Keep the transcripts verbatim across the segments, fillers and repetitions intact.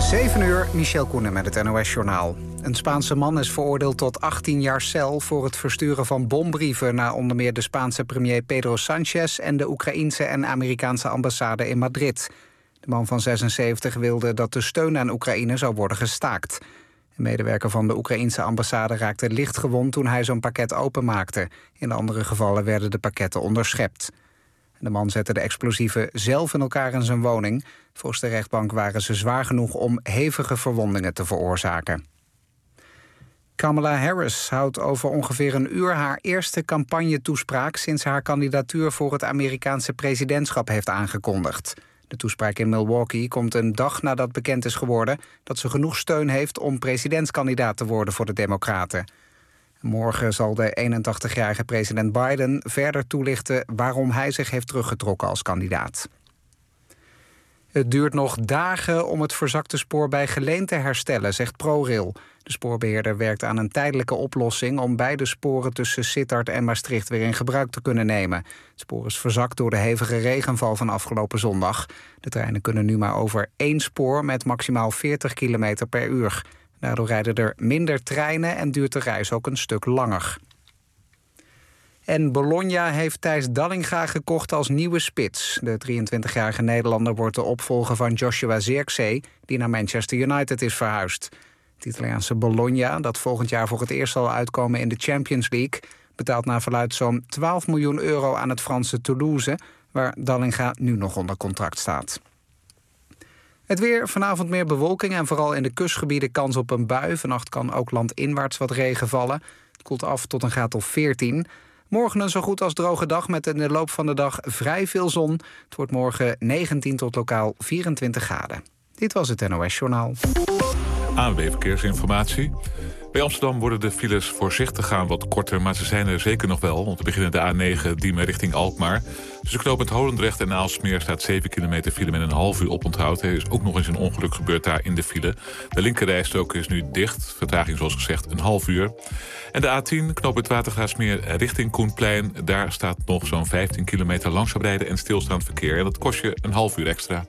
zeven uur, Michel Koenen met het N O S-journaal. Een Spaanse man is veroordeeld tot achttien jaar cel... voor het versturen van bombrieven naar onder meer de Spaanse premier Pedro Sánchez... en de Oekraïense en Amerikaanse ambassade in Madrid. De man van zesenzeventig wilde dat de steun aan Oekraïne zou worden gestaakt. Een medewerker van de Oekraïense ambassade raakte licht gewond... toen hij zo'n pakket openmaakte. In andere gevallen werden de pakketten onderschept. De man zette de explosieven zelf in elkaar in zijn woning. Volgens de rechtbank waren ze zwaar genoeg om hevige verwondingen te veroorzaken. Kamala Harris houdt over ongeveer een uur haar eerste campagnetoespraak... sinds haar kandidatuur voor het Amerikaanse presidentschap heeft aangekondigd. De toespraak in Milwaukee komt een dag nadat bekend is geworden... dat ze genoeg steun heeft om presidentskandidaat te worden voor de Democraten. Morgen zal de eenentachtigjarige president Biden verder toelichten... waarom hij zich heeft teruggetrokken als kandidaat. Het duurt nog dagen om het verzakte spoor bij Geleen te herstellen, zegt ProRail. De spoorbeheerder werkt aan een tijdelijke oplossing... om beide sporen tussen Sittard en Maastricht weer in gebruik te kunnen nemen. Het spoor is verzakt door de hevige regenval van afgelopen zondag. De treinen kunnen nu maar over één spoor met maximaal veertig kilometer per uur. Daardoor rijden er minder treinen en duurt de reis ook een stuk langer. En Bologna heeft Thijs Dallinga gekocht als nieuwe spits. De drieëntwintigjarige Nederlander wordt de opvolger van Joshua Zirkzee... die naar Manchester United is verhuisd. Het Italiaanse Bologna, dat volgend jaar voor het eerst zal uitkomen in de Champions League... betaalt naar verluidt zo'n twaalf miljoen euro aan het Franse Toulouse... waar Dallinga nu nog onder contract staat. Het weer, vanavond meer bewolking en vooral in de kustgebieden kans op een bui. Vannacht kan ook landinwaarts wat regen vallen. Het koelt af tot een graad of veertien. Morgen een zo goed als droge dag met in de loop van de dag vrij veel zon. Het wordt morgen negentien tot lokaal vierentwintig graden. Dit was het N O S-journaal. A N W Verkeersinformatie. Bij Amsterdam worden de files voorzichtig gaan wat korter... maar ze zijn er zeker nog wel. Om te beginnen de A negen Diemen richting Alkmaar. Tussen knooppunt Holendrecht en Aalsmeer staat zeven kilometer file... met een half uur oponthoud. Er is ook nog eens een ongeluk gebeurd daar in de file. De linkerrijstrook is nu dicht. Vertraging zoals gezegd een half uur. En de A tien knooppunt Watergraafsmeer richting Koenplein. Daar staat nog zo'n vijftien kilometer langzaam rijden en stilstaand verkeer. En dat kost je een half uur extra.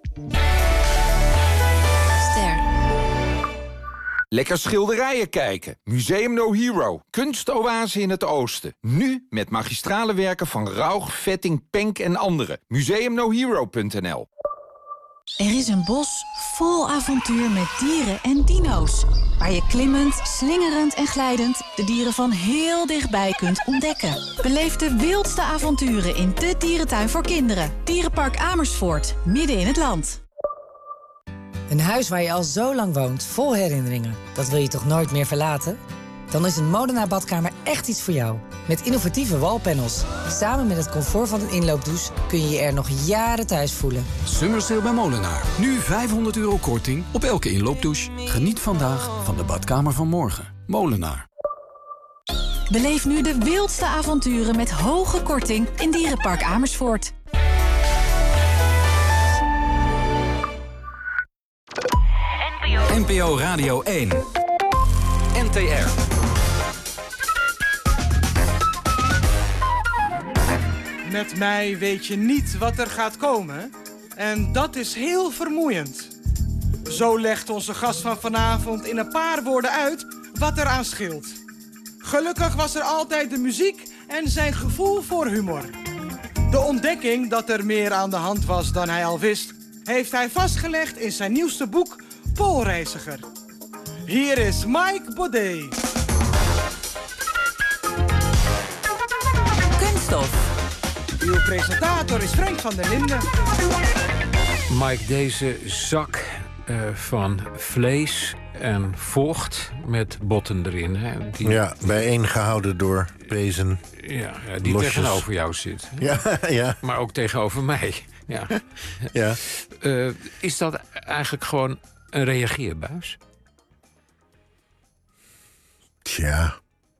Lekker schilderijen kijken. Museum No Hero. Kunstoase in het oosten. Nu met magistrale werken van Rauch, Vetting, Penk en anderen. museum no hero punt n l. Er is een bos vol avontuur met dieren en dino's. Waar je klimmend, slingerend en glijdend de dieren van heel dichtbij kunt ontdekken. Beleef de wildste avonturen in de dierentuin voor kinderen. Dierenpark Amersfoort, midden in het land. Een huis waar je al zo lang woont, vol herinneringen. Dat wil je toch nooit meer verlaten? Dan is een Molenaar badkamer echt iets voor jou. Met innovatieve wallpanels. Samen met het comfort van een inloopdouche kun je je er nog jaren thuis voelen. Summer Sale bij Molenaar. Nu vijfhonderd euro korting op elke inloopdouche. Geniet vandaag van de badkamer van morgen. Molenaar. Beleef nu de wildste avonturen met hoge korting in Dierenpark Amersfoort. N P O Radio één. N T R. Met mij weet je niet wat er gaat komen. En dat is heel vermoeiend. Zo legt onze gast van vanavond in een paar woorden uit wat er aan scheelt. Gelukkig was er altijd de muziek en zijn gevoel voor humor. De ontdekking dat er meer aan de hand was dan hij al wist... heeft hij vastgelegd in zijn nieuwste boek Poolreiziger. Hier is Mike Baudet. Kunststof. Uw presentator is Frank van der Linden. Mike, deze zak uh, van vlees en vocht met botten erin. Hè, die, ja, bijeengehouden door pezen. Ja, ja, die losjes. Tegenover jou zit. Ja, ja. Maar ook tegenover mij. Ja. Ja. Uh, is dat eigenlijk gewoon een reageerbuis? Tja.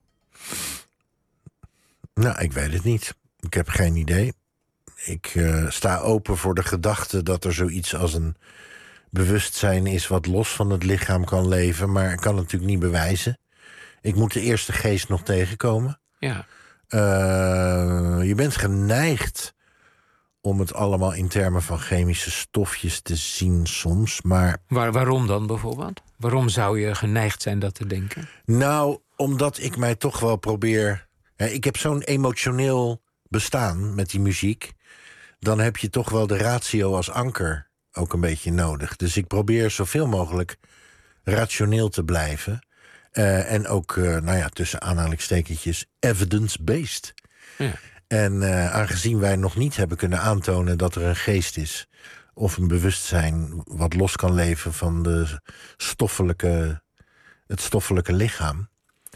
Nou, ik weet het niet. Ik heb geen idee. Ik uh, sta open voor de gedachte dat er zoiets als een bewustzijn is... wat los van het lichaam kan leven, maar ik kan het natuurlijk niet bewijzen. Ik moet de eerste geest nog tegenkomen. Ja. Uh, je bent geneigd om het allemaal in termen van chemische stofjes te zien soms. Maar Waar, waarom dan bijvoorbeeld? Waarom zou je geneigd zijn dat te denken? nou, omdat ik mij toch wel probeer... Hè, ik heb zo'n emotioneel bestaan met die muziek. Dan heb je toch wel de ratio als anker ook een beetje nodig. Dus ik probeer zoveel mogelijk rationeel te blijven. Uh, en ook, uh, nou ja, tussen aanhalingstekentjes, evidence-based. Ja. En uh, aangezien wij nog niet hebben kunnen aantonen dat er een geest is... of een bewustzijn wat los kan leven van de stoffelijke, het stoffelijke lichaam...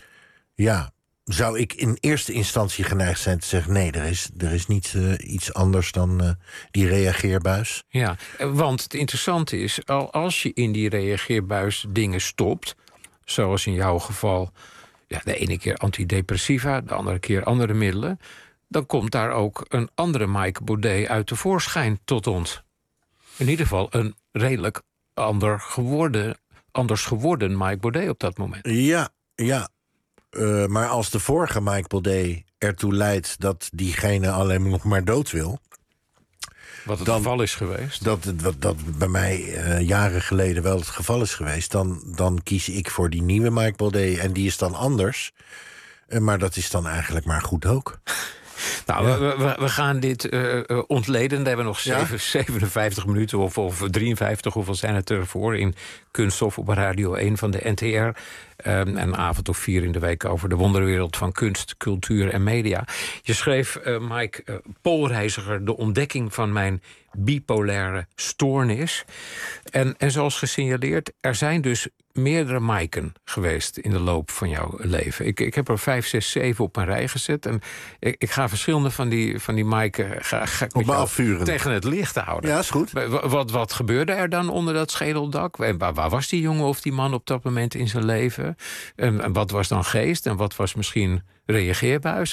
ja, zou ik in eerste instantie geneigd zijn te zeggen... nee, er is, er is niet uh, iets anders dan uh, die reageerbuis. Ja, want het interessante is, al als je in die reageerbuis dingen stopt... zoals in jouw geval ja, de ene keer antidepressiva... de andere keer andere middelen... dan komt daar ook een andere Mike Baudet uit tevoorschijn tot ons. In ieder geval een redelijk ander geworden, anders geworden Mike Baudet op dat moment. Ja, ja. Uh, maar als de vorige Mike Baudet ertoe leidt dat diegene alleen nog maar dood wil... Wat het dan, geval is geweest. Dat, dat, dat bij mij uh, jaren geleden wel het geval is geweest... Dan, dan kies ik voor die nieuwe Mike Baudet en die is dan anders. Uh, maar dat is dan eigenlijk maar goed ook. Nou, ja. we, we, we gaan dit uh, ontleden. We hebben nog zeven, ja? zevenenvijftig minuten of, of drieënvijftig. Hoeveel zijn het ervoor in Kunststof op Radio één van de N T R. Um, een avond of vier in de week over de wonderwereld van kunst, cultuur en media. Je schreef, uh, Mike, uh, Poolreiziger, de ontdekking van mijn bipolaire stoornis. En, en zoals gesignaleerd, er zijn dus meerdere Maiken geweest in de loop van jouw leven. Ik, ik heb er vijf, zes, zeven op een rij gezet. En ik, ik ga verschillende van die, van die Maiken ga, ga ik met jou tegen het licht houden. Ja, is goed. Wat, wat, wat gebeurde er dan onder dat schedeldak? En waar, waar was die jongen of die man op dat moment in zijn leven? En, en wat was dan geest? En wat was misschien reageerbuis?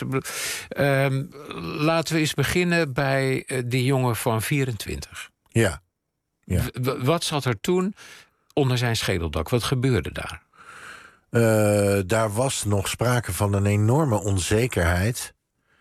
Um, laten we eens beginnen bij die jongen van vierentwintig. Ja. ja. W- wat zat er toen onder zijn schedeldak? Wat gebeurde daar? Uh, daar was nog sprake van een enorme onzekerheid.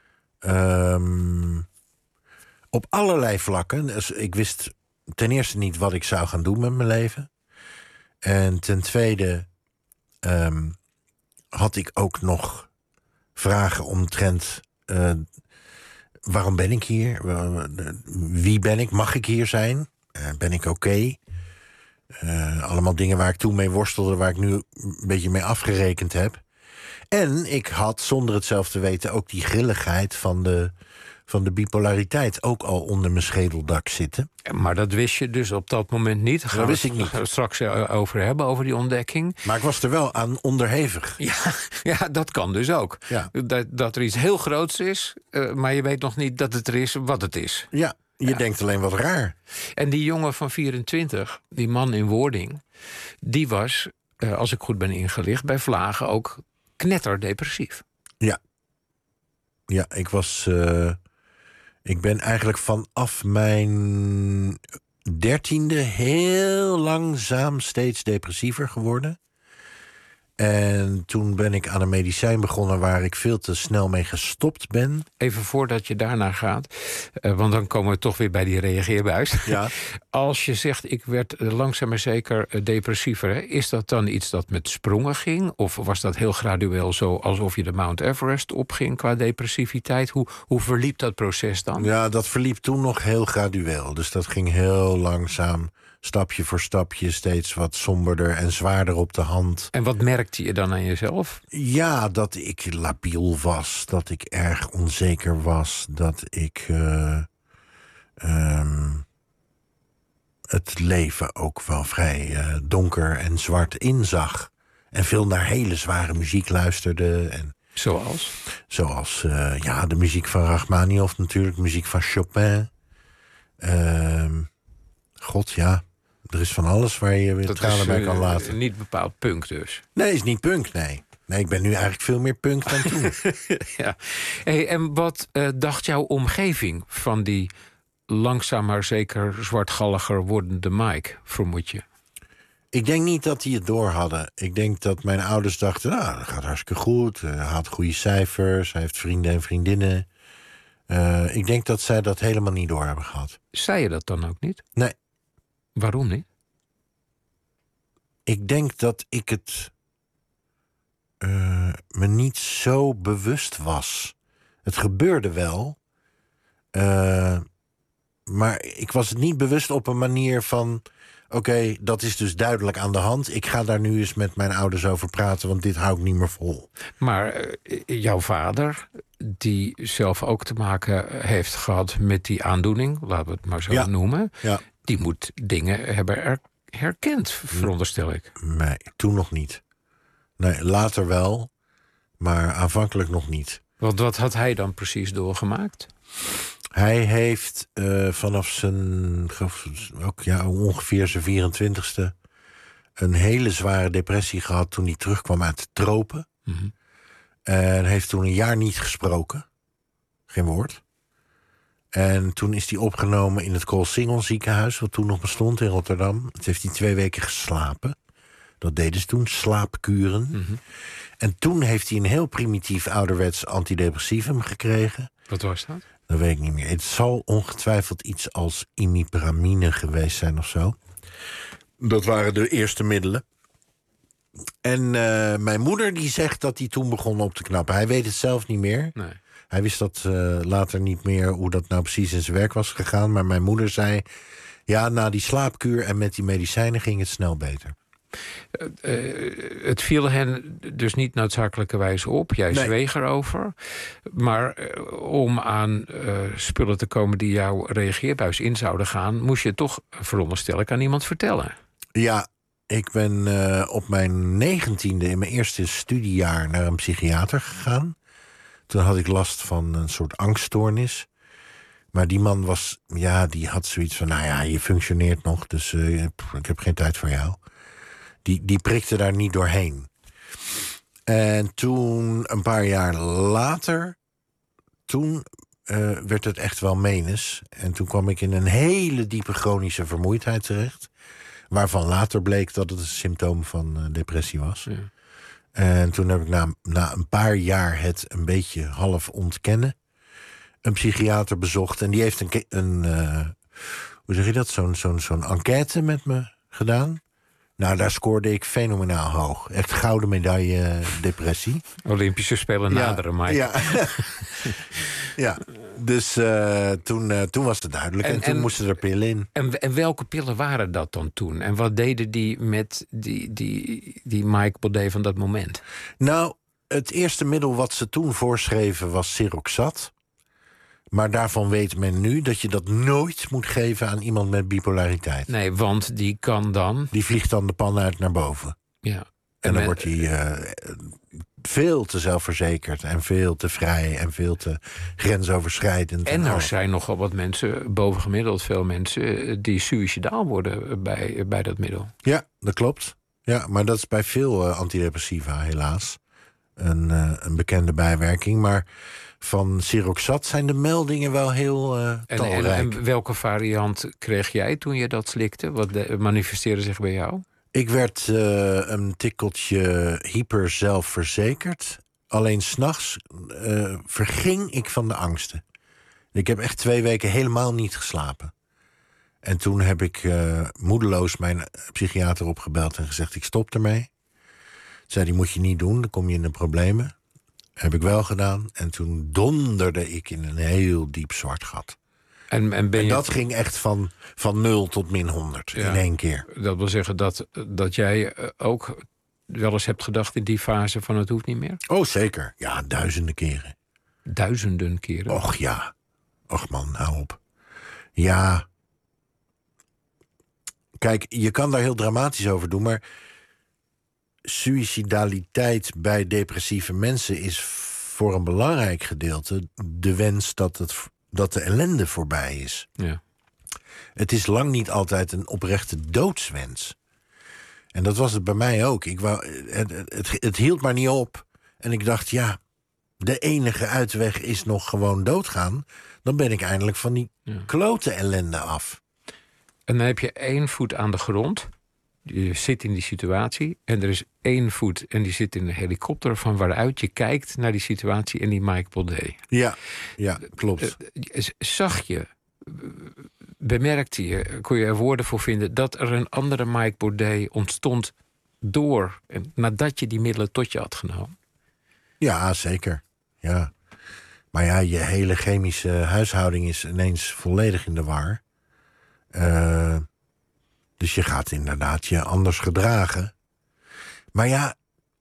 Um, op allerlei vlakken. Dus ik wist ten eerste niet wat ik zou gaan doen met mijn leven. En ten tweede um, had ik ook nog vragen omtrent... Uh, waarom ben ik hier? Wie ben ik? Mag ik hier zijn? Uh, ben ik oké? Okay? Uh, allemaal dingen waar ik toen mee worstelde... waar ik nu een beetje mee afgerekend heb. En ik had, zonder het zelf te weten... ook die grilligheid van de, van de bipolariteit... ook al onder mijn schedeldak zitten. Maar dat wist je dus op dat moment niet? Gaan dat wist ik niet. Gaan we het straks over hebben, over die ontdekking. Maar ik was er wel aan onderhevig. Ja, ja dat kan dus ook. Ja. Dat, dat er iets heel groots is... Uh, maar je weet nog niet dat het er is wat het is. Ja. Je ja. denkt alleen wat raar. En die jongen van vierentwintig, die man in wording... die was, uh, als ik goed ben ingelicht, bij vlagen ook knetterdepressief. Ja. Ja, ik was... Uh, ik ben eigenlijk vanaf mijn dertiende... heel langzaam steeds depressiever geworden. En toen ben ik aan een medicijn begonnen... waar ik veel te snel mee gestopt ben. Even voordat je daarnaar gaat... Uh, want dan komen we toch weer bij die reageerbuis. Ja. Als je zegt, ik werd uh, langzaam maar zeker uh, depressiever... Hè, is dat dan iets dat met sprongen ging? Of was dat heel gradueel zo... alsof je de Mount Everest opging qua depressiviteit? Hoe, hoe verliep dat proces dan? Ja, dat verliep toen nog heel gradueel. Dus dat ging heel langzaam... stapje voor stapje steeds wat somberder en zwaarder op de hand. En wat merkte je dan aan jezelf? Ja, dat ik labiel was, dat ik erg onzeker was... dat ik uh, um, het leven ook wel vrij uh, donker en zwart inzag. En veel naar hele zware muziek luisterde. En zoals? Zoals uh, ja, de muziek van Rachmaninoff natuurlijk, muziek van Chopin. Uh, God, ja... Er is van alles waar je weer tranen uh, bij kan laten. Niet bepaald punk dus? Nee, is niet punk, nee. Nee, ik ben nu eigenlijk veel meer punk dan toen. Ja. Hey, en wat uh, dacht jouw omgeving van die langzaam maar zeker zwartgalliger wordende Mike, vermoed je? Ik denk niet dat die het door hadden. Ik denk dat mijn ouders dachten, nou, dat gaat hartstikke goed. Hij haalt goede cijfers, hij heeft vrienden en vriendinnen. Uh, ik denk dat zij dat helemaal niet door hebben gehad. Zei je dat dan ook niet? Nee. Waarom niet? Ik denk dat ik het uh, me niet zo bewust was. Het gebeurde wel. Uh, maar ik was het niet bewust op een manier van... Oké, okay, dat is dus duidelijk aan de hand. Ik ga daar nu eens met mijn ouders over praten, want dit hou ik niet meer vol. Maar uh, jouw vader, die zelf ook te maken heeft gehad met die aandoening... laten we het maar zo ja. noemen... Ja. die moet dingen hebben er herkend, veronderstel ik. Nee, toen nog niet. Nee, later wel, maar aanvankelijk nog niet. Want wat had hij dan precies doorgemaakt? Hij heeft uh, vanaf zijn, ook, ja, ongeveer zijn vierentwintigste... een hele zware depressie gehad toen hij terugkwam uit de tropen. Mm-hmm. En heeft toen een jaar niet gesproken. Geen woord. En toen is hij opgenomen in het Koolsingel ziekenhuis... wat toen nog bestond in Rotterdam. Het heeft hij twee weken geslapen. Dat deden ze toen, slaapkuren. Mm-hmm. En toen heeft hij een heel primitief ouderwets antidepressivum gekregen. Wat was dat? Dat weet ik niet meer. Het zal ongetwijfeld iets als imipramine geweest zijn of zo. Dat waren de eerste middelen. En uh, mijn moeder die zegt dat hij toen begon op te knappen. Hij weet het zelf niet meer. Nee. Hij wist dat uh, later niet meer hoe dat nou precies in zijn werk was gegaan. Maar mijn moeder zei... ja, na die slaapkuur en met die medicijnen ging het snel beter. Uh, uh, het viel hen dus niet noodzakelijkerwijs op. Jij nee. zweeg erover. Maar uh, om aan uh, spullen te komen die jouw reageerbuis in zouden gaan... moest je toch, veronderstel ik, aan iemand vertellen. Ja, ik ben uh, op mijn negentiende in mijn eerste studiejaar naar een psychiater gegaan. Toen had ik last van een soort angststoornis. Maar die man was, ja, die had zoiets van... nou ja, je functioneert nog, dus uh, ik heb geen tijd voor jou. Die, die prikte daar niet doorheen. En toen, een paar jaar later... toen uh, werd het echt wel menens. En toen kwam ik in een hele diepe chronische vermoeidheid terecht... waarvan later bleek dat het een symptoom van uh, depressie was. Ja. En toen heb ik na, na een paar jaar het een beetje half ontkennen... een psychiater bezocht. En die heeft een, een uh, hoe zeg je dat, zo'n zo'n zo'n enquête met me gedaan... Nou, daar scoorde ik fenomenaal hoog. Echt gouden medaille depressie. Olympische Spelen naderen, Mike. Ja, ja. Dus uh, toen, uh, toen was het duidelijk. En, en toen en, moesten er pillen in. En, en welke pillen waren dat dan toen? En wat deden die met die, die, die Mike Baudet van dat moment? Nou, het eerste middel wat ze toen voorschreven was Siroxat. Maar daarvan weet men nu dat je dat nooit moet geven aan iemand met bipolariteit. Nee, want die kan dan... Die vliegt dan de pan uit naar boven. Ja. En, en dan men... wordt hij uh, veel te zelfverzekerd en veel te vrij en veel te grensoverschrijdend. En, en er zijn nogal wat mensen, bovengemiddeld veel mensen... die suïcidaal worden bij, bij dat middel. Ja, dat klopt. Ja, maar dat is bij veel uh, antidepressiva helaas een, uh, een bekende bijwerking. Maar... van Siroxat zijn de meldingen wel heel uh, talrijk. En, en, en welke variant kreeg jij toen je dat slikte? Wat de, manifesteerde zich bij jou? Ik werd uh, een tikkeltje hyper zelfverzekerd. Alleen 's nachts uh, verging ik van de angsten. Ik heb echt twee weken helemaal niet geslapen. En toen heb ik uh, moedeloos mijn psychiater opgebeld en gezegd... ik stop ermee. Zei, die moet je niet doen, dan kom je in de problemen. Heb ik wel gedaan. En toen donderde ik in een heel diep zwart gat. En, en, ben en je... dat ging echt van, van nul tot min honderd ja, in één keer. Dat wil zeggen dat, dat jij ook wel eens hebt gedacht in die fase van het hoeft niet meer? Oh, zeker. Ja, duizenden keren. Duizenden keren? Och ja. Och man, hou op. Ja. Kijk, je kan daar heel dramatisch over doen, maar... suïcidaliteit bij depressieve mensen is voor een belangrijk gedeelte de wens dat, het, dat de ellende voorbij is. Ja. Het is lang niet altijd een oprechte doodswens. En dat was het bij mij ook. Ik wou, het, het, het hield maar niet op. En ik dacht, ja, de enige uitweg is nog gewoon doodgaan. Dan ben ik eindelijk van die ja. klote ellende af. En dan heb je één voet aan de grond... Je zit in die situatie en er is één voet en die zit in een helikopter van waaruit je kijkt naar die situatie en die Mike Baudet. Ja, ja, klopt. Uh, zag je, bemerkte je, kon je er woorden voor vinden dat er een andere Mike Baudet ontstond door en nadat je die middelen tot je had genomen? Ja, zeker. Ja. Maar ja, je hele chemische huishouding is ineens volledig in de war. Uh, dus je gaat inderdaad je anders gedragen. Maar ja,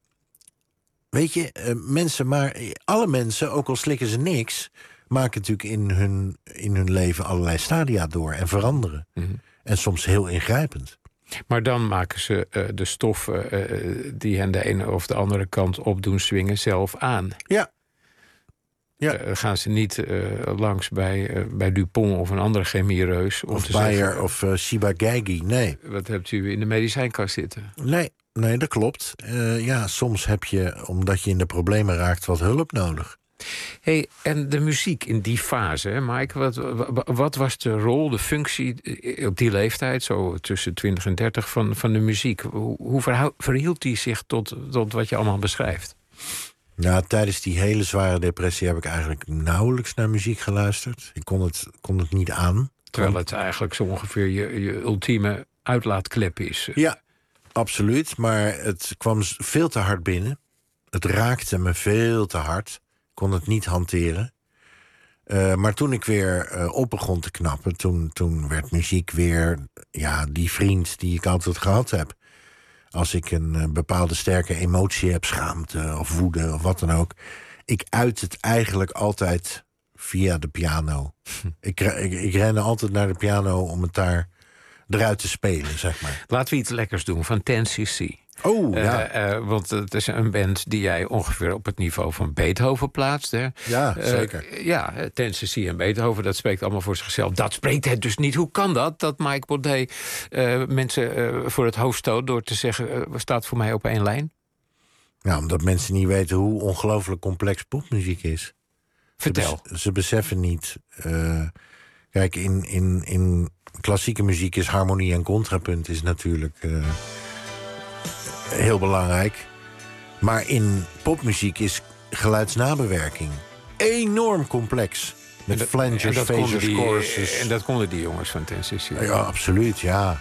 weet je, uh, mensen, maar alle mensen, ook al slikken ze niks, maken natuurlijk in hun, in hun leven allerlei stadia door en veranderen. Mm-hmm. En soms heel ingrijpend. Maar dan maken ze uh, de stoffen uh, die hen de ene of de andere kant op doen swingen zelf aan. Ja. Ja. Uh, gaan ze niet uh, langs bij, uh, bij Dupont of een andere chemiereus. Of Bayer of uh, Ciba-Geigy, nee. Wat hebt u in de medicijnkast zitten? Nee, nee, dat klopt. Uh, ja, soms heb je, omdat je in de problemen raakt, wat hulp nodig. Hey, en de muziek in die fase, hè, Mike, wat, wat was de rol, de functie op die leeftijd, zo tussen twintig en dertig, van, van de muziek? Hoe, hoe verhou, verhield die zich tot, tot wat je allemaal beschrijft? Nou, tijdens die hele zware depressie heb ik eigenlijk nauwelijks naar muziek geluisterd. Ik kon het, kon het niet aan. Terwijl het eigenlijk zo ongeveer je, je ultieme uitlaatklep is. Ja, absoluut. Maar het kwam veel te hard binnen. Het raakte me veel te hard. Ik kon het niet hanteren. Uh, maar toen ik weer uh, op begon te knappen, toen, toen werd muziek weer ja, die vriend die ik altijd gehad heb. Als ik een uh, bepaalde sterke emotie heb, schaamte of woede of wat dan ook, ik uit het eigenlijk altijd via de piano. Hm. Ik, ik, ik rende altijd naar de piano om het daar eruit te spelen, zeg maar. Laten we iets lekkers doen van ten cc. Oh, ja. Uh, uh, want het is een band die jij ongeveer op het niveau van Beethoven plaatst. Hè? Ja, zeker. Uh, ja, ten cc en Beethoven, dat spreekt allemaal voor zichzelf. Dat spreekt het dus niet. Hoe kan dat, dat Mike Baudet uh, mensen uh, voor het hoofd stoot door te zeggen, uh, staat voor mij op één lijn? Nou, omdat mensen niet weten hoe ongelooflijk complex popmuziek is. Vertel. Ze, ze beseffen niet. Uh, kijk, in, in, in klassieke muziek is harmonie en contrapunt is natuurlijk Uh, heel belangrijk. Maar in popmuziek is geluidsnabewerking enorm complex. Met dat, flangers, phasers, choruses. En dat konden die jongens van ten cc. Ja, absoluut, ja.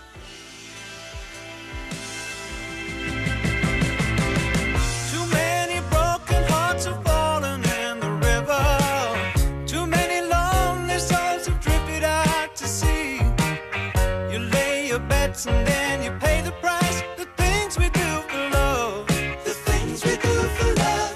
And then you pay the price. The things we do for love. The things we do for love.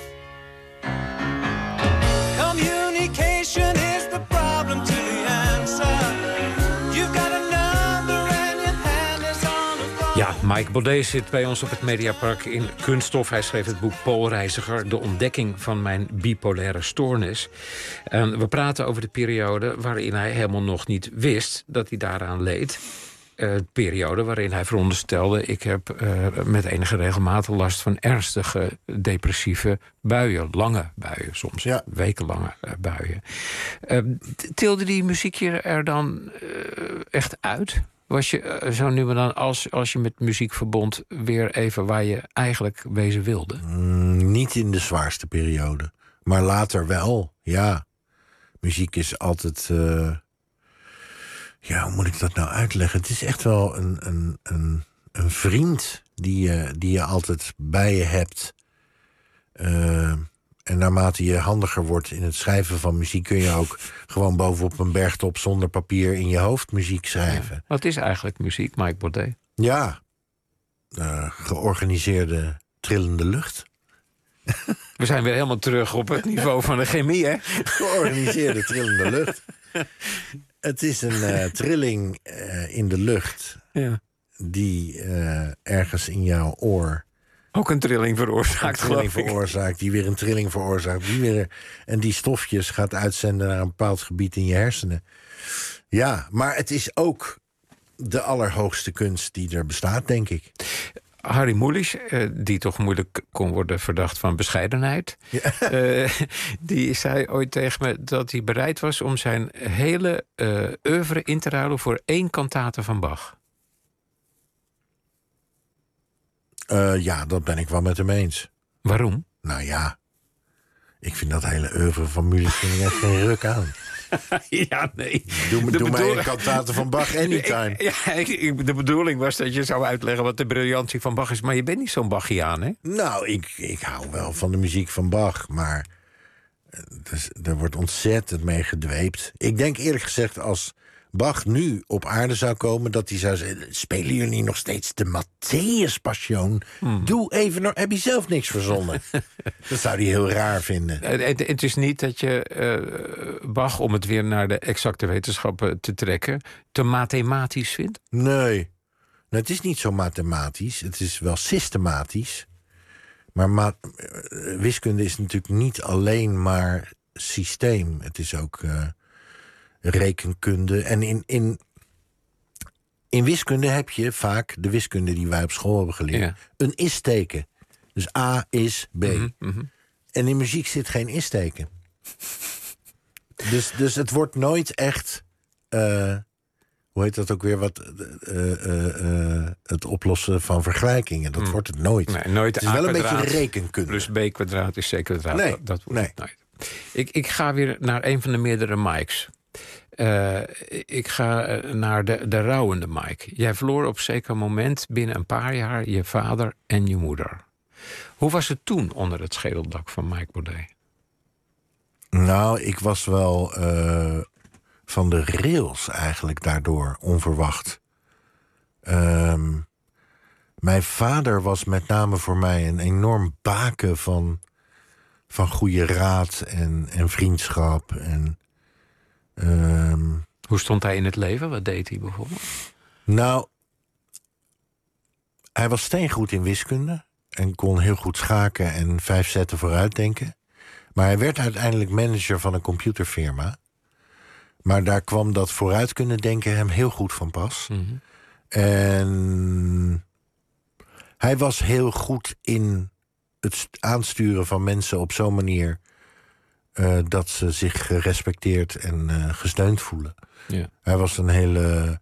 Communication is the problem to the answer. You've got another and your hand is on the phone. Ja, Mike Baudet zit bij ons op het Mediapark in Kunststof. Hij schreef het boek Poolreiziger, de ontdekking van mijn bipolaire stoornis. En we praten over de periode waarin hij helemaal nog niet wist dat hij daaraan leed. Uh, periode waarin hij veronderstelde, ik heb uh, met enige regelmaat last van ernstige depressieve buien. Lange buien soms, ja. wekenlange uh, buien. Uh, tilde die muziek je er dan uh, echt uit? Was je uh, zo nu en dan, als, als je met muziek verbond, weer even waar je eigenlijk wezen wilde? Mm, niet in de zwaarste periode. Maar later wel, ja. Muziek is altijd Uh... Ja, hoe moet ik dat nou uitleggen? Het is echt wel een, een, een, een vriend die je, die je altijd bij je hebt. Uh, en naarmate je handiger wordt in het schrijven van muziek, kun je ook gewoon bovenop een bergtop zonder papier in je hoofd muziek schrijven. Ja. Wat is eigenlijk muziek, Mike Baudet? Ja, uh, georganiseerde trillende lucht. We zijn weer helemaal terug op het niveau van de chemie, hè? Georganiseerde trillende lucht. Het is een uh, trilling uh, in de lucht, ja. die uh, ergens in jouw oor ook een trilling veroorzaakt, een trilling veroorzaakt, die weer een trilling veroorzaakt, die weer en die stofjes gaat uitzenden naar een bepaald gebied in je hersenen. Ja, maar het is ook de allerhoogste kunst die er bestaat, denk ik. Harry Mulisch, uh, die toch moeilijk kon worden verdacht van bescheidenheid. Ja. Uh, die zei ooit tegen me dat hij bereid was om zijn hele uh, oeuvre in te ruilen voor één kantate van Bach. Uh, ja, dat ben ik wel met hem eens. Waarom? Nou ja, ik vind dat hele oeuvre van Mulisch vind ik echt geen ruk aan. Ja, nee. Doe, De doe mij bedoel- een kantate van Bach anytime. Ik- ja, ik- ik- de bedoeling was dat je zou uitleggen wat de briljantie van Bach is. Maar je bent niet zo'n Bachiaan, hè? Nou, ik, ik hou wel van de muziek van Bach, maar eh, dus, er wordt ontzettend mee gedweept. Ik denk eerlijk gezegd, als Bach nu op aarde zou komen, dat hij zou zeggen, spelen jullie nog steeds de Matthäus-passion? Hmm. Doe even, nog, heb je zelf niks verzonnen? Dat zou hij heel raar vinden. Het, het- het is niet dat je eh, Bach, om het weer naar de exacte wetenschappen te trekken, te mathematisch vindt. Nee, nou, het is niet zo mathematisch. Het is wel systematisch. Maar ma- eh, wiskunde is natuurlijk niet alleen maar systeem. Het is ook eh, rekenkunde. En in, in, in wiskunde heb je vaak de wiskunde die wij op school hebben geleerd. Ja. Een is-teken. Dus A is B. Mm-hmm, mm-hmm. En in muziek zit geen is-teken. dus, dus het wordt nooit echt... Uh, hoe heet dat ook weer? Wat, uh, uh, uh, het oplossen van vergelijkingen. Dat Mm. wordt het nooit. Nee, nooit het is A wel een kwadraat beetje rekenkunde. Plus B kwadraat is C kwadraat. Nee, Dat, dat wordt nee. het nooit. Ik, ik ga weer naar een van de meerdere Mikes. Uh, ik ga uh, naar de, de rouwende Mike. Jij verloor op zeker moment binnen een paar jaar je vader en je moeder. Hoe was het toen onder het schedeldak van Mike Baudet? Nou, ik was wel uh, van de rails eigenlijk daardoor onverwacht. Um, mijn vader was met name voor mij een enorm baken van, van goede raad en, en vriendschap. En, um, Hoe stond hij in het leven? Wat deed hij bijvoorbeeld? Nou, hij was steengoed in wiskunde en kon heel goed schaken en vijf zetten vooruit denken. Maar hij werd uiteindelijk manager van een computerfirma. Maar daar kwam dat vooruit kunnen denken hem heel goed van pas. Mm-hmm. En hij was heel goed in het aansturen van mensen op zo'n manier uh, dat ze zich gerespecteerd en uh, gesteund voelen. Ja. Hij was een hele...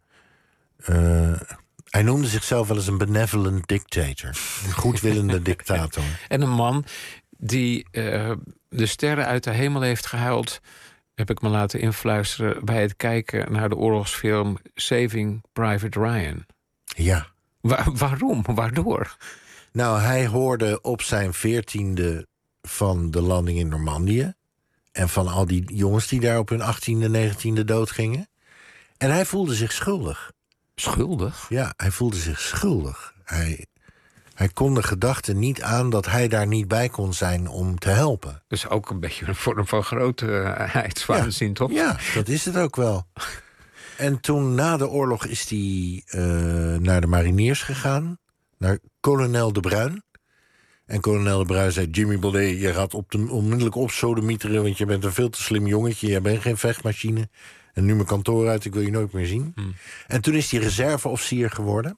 Uh, hij noemde zichzelf wel eens een benevolent dictator. Een goedwillende dictator. En een man die uh, de sterren uit de hemel heeft gehuild, heb ik me laten influisteren bij het kijken naar de oorlogsfilm Saving Private Ryan. Ja. Wa- waarom? Waardoor? Nou, hij hoorde op zijn veertiende van de landing in Normandië. En van al die jongens die daar op hun achttiende, negentiende doodgingen. En hij voelde zich schuldig. Schuldig? Ja, hij voelde zich schuldig. Hij, hij kon de gedachte niet aan dat hij daar niet bij kon zijn om te helpen. Dus ook een beetje een vorm van grootheidswaanzin, ja, toch? Ja, dat is het ook wel. En toen na de oorlog is hij uh, naar de mariniers gegaan. Naar kolonel De Bruin. En kolonel De Bruin zei, Jimmy Baudet, je gaat op de, onmiddellijk opsodemieteren, want je bent een veel te slim jongetje. Je bent geen vechtmachine. En nu mijn kantoor uit, ik wil je nooit meer zien. Hmm. En toen is hij reserveofficier geworden.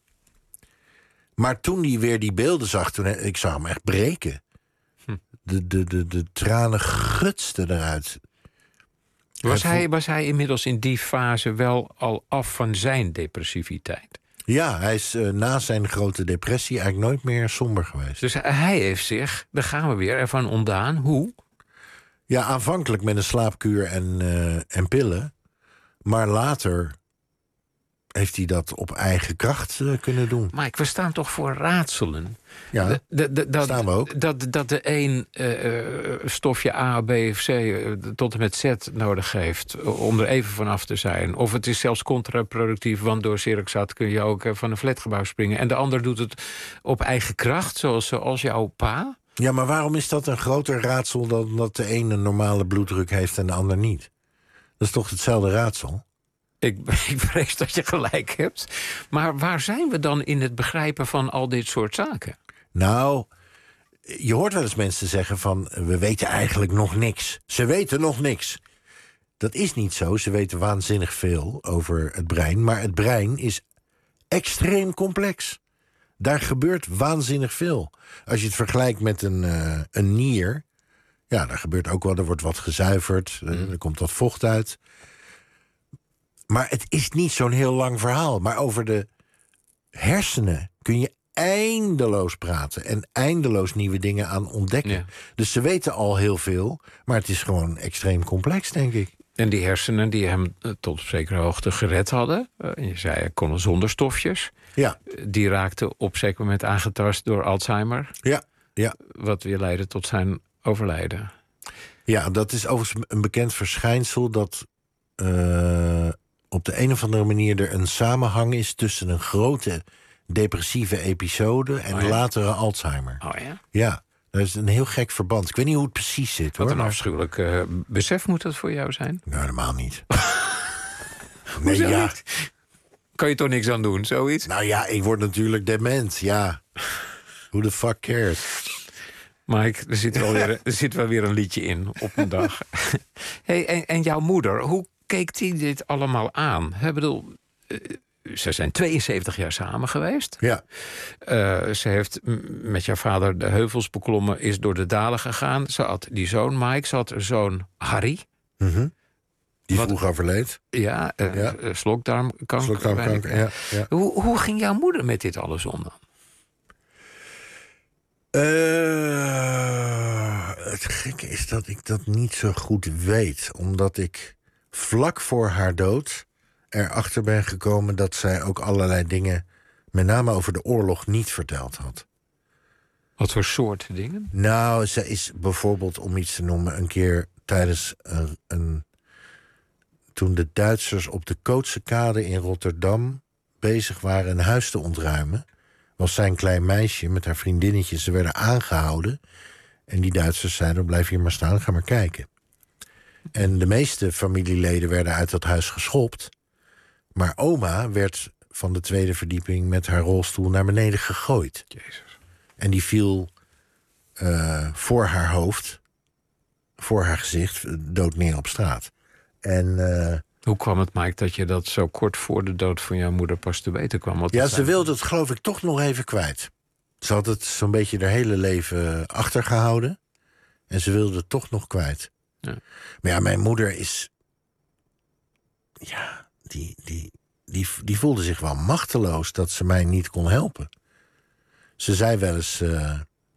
Maar toen hij weer die beelden zag, toen, ik zag hem echt breken. Hm. De, de, de, de tranen gutsten eruit. Was hij, was hij inmiddels in die fase wel al af van zijn depressiviteit? Ja, hij is uh, na zijn grote depressie eigenlijk nooit meer somber geweest. Dus hij heeft zich, daar gaan we weer, ervan ontdaan. Hoe? Ja, aanvankelijk met een slaapkuur en, uh, en pillen. Maar later heeft hij dat op eigen kracht uh, kunnen doen. Maar we staan toch voor raadselen. Ja, de, de, de, dat, staan we ook. Dat, dat de een uh, stofje A, B of C uh, tot en met Z nodig heeft om er even vanaf te zijn. Of het is zelfs contraproductief, want door Seroxat kun je ook uh, van een flatgebouw springen. En de ander doet het op eigen kracht, zoals, zoals jouw pa. Ja, maar waarom is dat een groter raadsel dan dat de een een normale bloeddruk heeft en de ander niet? Dat is toch hetzelfde raadsel? Ik, ik vrees dat je gelijk hebt. Maar waar zijn we dan in het begrijpen van al dit soort zaken? Nou, je hoort wel eens mensen zeggen van, we weten eigenlijk nog niks. Ze weten nog niks. Dat is niet zo. Ze weten waanzinnig veel over het brein. Maar het brein is extreem complex. Daar gebeurt waanzinnig veel. Als je het vergelijkt met een, uh, een nier, ja, daar gebeurt ook wel, er wordt wat gezuiverd, mm. er komt wat vocht uit. Maar het is niet zo'n heel lang verhaal. Maar over de hersenen kun je eindeloos praten en eindeloos nieuwe dingen aan ontdekken. Ja. Dus ze weten al heel veel, maar het is gewoon extreem complex, denk ik. En die hersenen die hem eh, tot op zekere hoogte gered hadden... Uh, je zei, hij kon zonder stofjes. Ja. Uh, die raakten op zeker moment aangetast door Alzheimer. Ja, ja. Wat weer leidde tot zijn overlijden. Ja, dat is overigens een bekend verschijnsel... dat uh, op de een of andere manier er een samenhang is... tussen een grote depressieve episode en oh ja? latere Alzheimer. Oh ja? Ja, dat is een heel gek verband. Ik weet niet hoe het precies zit, hoor. Wat een maar... afschuwelijk uh, besef moet dat voor jou zijn? Nou, helemaal niet. nee, Hoezo ja. niet? Kan je toch niks aan doen, zoiets? Nou ja, ik word natuurlijk dement, ja. Who the fuck cares? Mike, er zit wel weer, er zit wel weer een liedje in op een dag. Hey, en, en jouw moeder, hoe keek die dit allemaal aan? Ik bedoel, uh, ze zijn tweeënzeventig jaar samen geweest. Ja. Uh, ze heeft m- met jouw vader de heuvels beklommen, is door de dalen gegaan. Ze had die zoon Mike, ze had een zoon Harry. Mm-hmm. Die Wat- vroeg overleed. Ja, uh, Ja. uh, slokdarmkanker. Slokdarmkanker, ja, ja. Hoe, hoe ging jouw moeder met dit alles om dan? Uh, het gekke is dat ik dat niet zo goed weet. Omdat ik vlak voor haar dood erachter ben gekomen... dat zij ook allerlei dingen, met name over de oorlog, niet verteld had. Wat voor soort dingen? Nou, zij is bijvoorbeeld, om iets te noemen... een keer tijdens een... een toen de Duitsers op de Kootsekade in Rotterdam bezig waren een huis te ontruimen... was zij een klein meisje met haar vriendinnetjes. Ze werden aangehouden. En die Duitsers zeiden, blijf hier maar staan, ga maar kijken. En de meeste familieleden werden uit dat huis geschopt. Maar oma werd van de tweede verdieping met haar rolstoel naar beneden gegooid. Jezus. En die viel uh, voor haar hoofd, voor haar gezicht, dood neer op straat. En... Uh, Hoe kwam het, Mike, dat je dat zo kort voor de dood van jouw moeder pas te weten kwam? Want ja, dat ze zijn- wilde het geloof ik toch nog even kwijt. Ze had het zo'n beetje haar hele leven achtergehouden. En ze wilde het toch nog kwijt. Ja. Maar ja, mijn moeder is... Ja, die, die, die, die voelde zich wel machteloos dat ze mij niet kon helpen. Ze zei wel eens... Uh...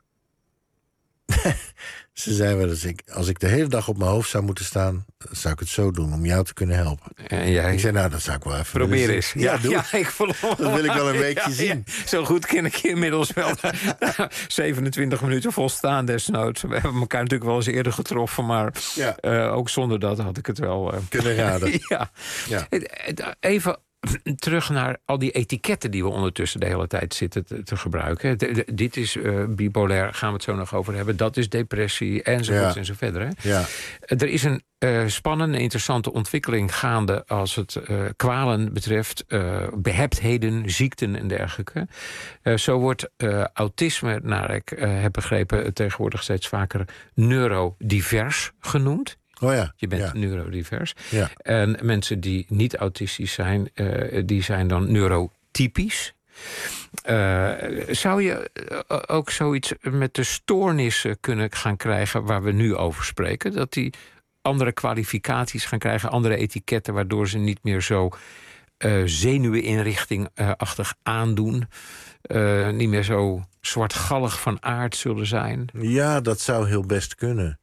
Ze zei wel eens, ik, als ik de hele dag op mijn hoofd zou moeten staan... zou ik het zo doen om jou te kunnen helpen. En jij... Ik zei, nou, dat zou ik wel even Probeer willen eens. zien. Ja, Ja, doe. ja, ik verloor. Dat wil ik wel een weekje Ja, zien. ja. Zo goed ken ik je inmiddels wel. zevenentwintig minuten volstaan desnoods. We hebben elkaar natuurlijk wel eens eerder getroffen... maar Ja. uh, ook zonder dat had ik het wel... Uh... Kunnen raden. ja. Ja. Even terug naar al die etiketten die we ondertussen de hele tijd zitten te, te gebruiken. De, de, dit is uh, bipolair, gaan we het zo nog over hebben. Dat is depressie, enzovoort Ja. en zo verder. Hè? Ja. Er is een uh, spannende, interessante ontwikkeling gaande als het uh, kwalen betreft. Uh, beheptheden, ziekten en dergelijke. Uh, zo wordt uh, autisme, naar ik uh, heb begrepen, tegenwoordig steeds vaker neurodivers genoemd. Oh ja. Je bent ja. neurodivers. Ja. En mensen die niet autistisch zijn, uh, die zijn dan neurotypisch. Uh, zou je uh, ook zoiets met de stoornissen kunnen gaan krijgen waar we nu over spreken? Dat die andere kwalificaties gaan krijgen, andere etiketten, waardoor ze niet meer zo uh, zenuweninrichting-achtig aandoen. Uh, niet meer zo zwartgallig van aard zullen zijn. Ja, dat zou heel best kunnen.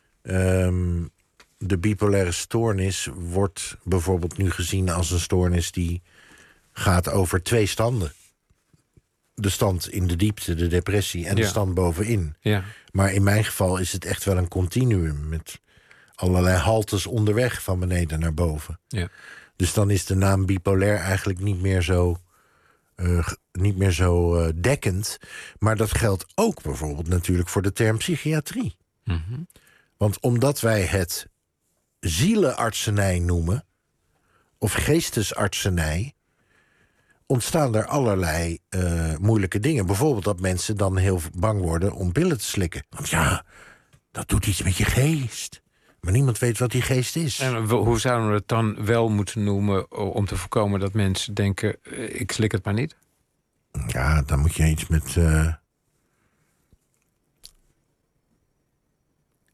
Um, de bipolaire stoornis wordt bijvoorbeeld nu gezien als een stoornis die gaat over twee standen. De stand in de diepte, de depressie, en Ja. de stand bovenin. Ja. Maar in mijn geval is het echt wel een continuum met allerlei haltes onderweg van beneden naar boven. Ja. Dus dan is de naam bipolair eigenlijk niet meer zo, uh, niet meer zo uh, dekkend. Maar dat geldt ook bijvoorbeeld natuurlijk voor de term psychiatrie. Mm-hmm. Want omdat wij het zielenartsenij noemen, of geestesartsenij, ontstaan er allerlei uh, moeilijke dingen. Bijvoorbeeld dat mensen dan heel bang worden om pillen te slikken. Want ja, dat doet iets met je geest. Maar niemand weet wat die geest is. En hoe zouden we het dan wel moeten noemen om te voorkomen dat mensen denken, ik slik het maar niet? Ja, dan moet je iets met... Uh...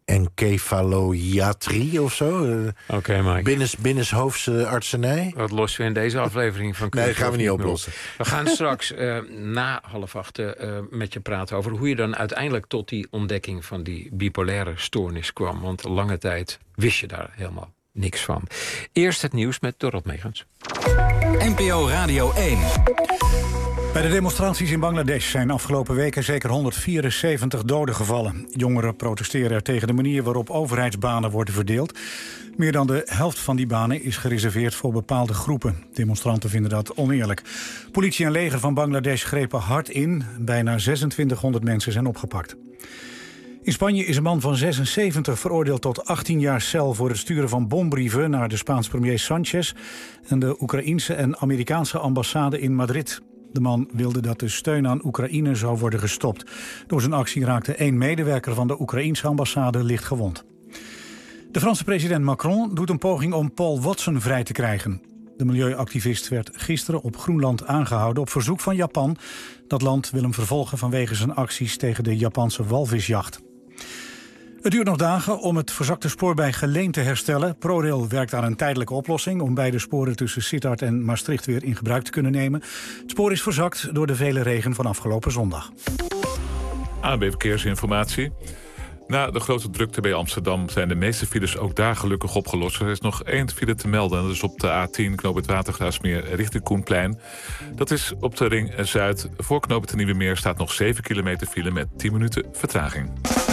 enkefaloiatrie of zo. Oké, okay, Mike. Binnens, binnenshoofdse artsenij. Wat lossen we in deze aflevering van Nee, dat gaan we niet oplossen. We gaan straks uh, na half acht uh, met je praten over hoe je dan uiteindelijk tot die ontdekking van die bipolaire stoornis kwam. Want lange tijd wist je daar helemaal niks van. Eerst het nieuws met Dorot Megens. N P O Radio één. Bij de demonstraties in Bangladesh zijn afgelopen weken zeker honderdvierenzeventig doden gevallen. Jongeren protesteren er tegen de manier waarop overheidsbanen worden verdeeld. Meer dan de helft van die banen is gereserveerd voor bepaalde groepen. Demonstranten vinden dat oneerlijk. Politie en leger van Bangladesh grepen hard in. Bijna zesentwintighonderd mensen zijn opgepakt. In Spanje is een man van zesenzeventig veroordeeld tot achttien jaar cel voor het sturen van bombrieven naar de Spaanse premier Sanchez en de Oekraïense en Amerikaanse ambassade in Madrid. De man wilde dat de steun aan Oekraïne zou worden gestopt. Door zijn actie raakte één medewerker van de Oekraïense ambassade licht gewond. De Franse president Macron doet een poging om Paul Watson vrij te krijgen. De milieuactivist werd gisteren op Groenland aangehouden op verzoek van Japan. Dat land wil hem vervolgen vanwege zijn acties tegen de Japanse walvisjacht. Het duurt nog dagen om het verzakte spoor bij Geleen te herstellen. ProRail werkt aan een tijdelijke oplossing om beide sporen tussen Sittard en Maastricht weer in gebruik te kunnen nemen. Het spoor is verzakt door de vele regen van afgelopen zondag. A B Verkeersinformatie. Na de grote drukte bij Amsterdam zijn de meeste files ook daar gelukkig opgelost. Er is nog één file te melden, dat is op de A tien knooppunt Watergraafsmeer richting Koenplein. Dat is op de Ring Zuid. Voor knooppunt de Nieuwe Meer staat nog zeven kilometer file met tien minuten vertraging.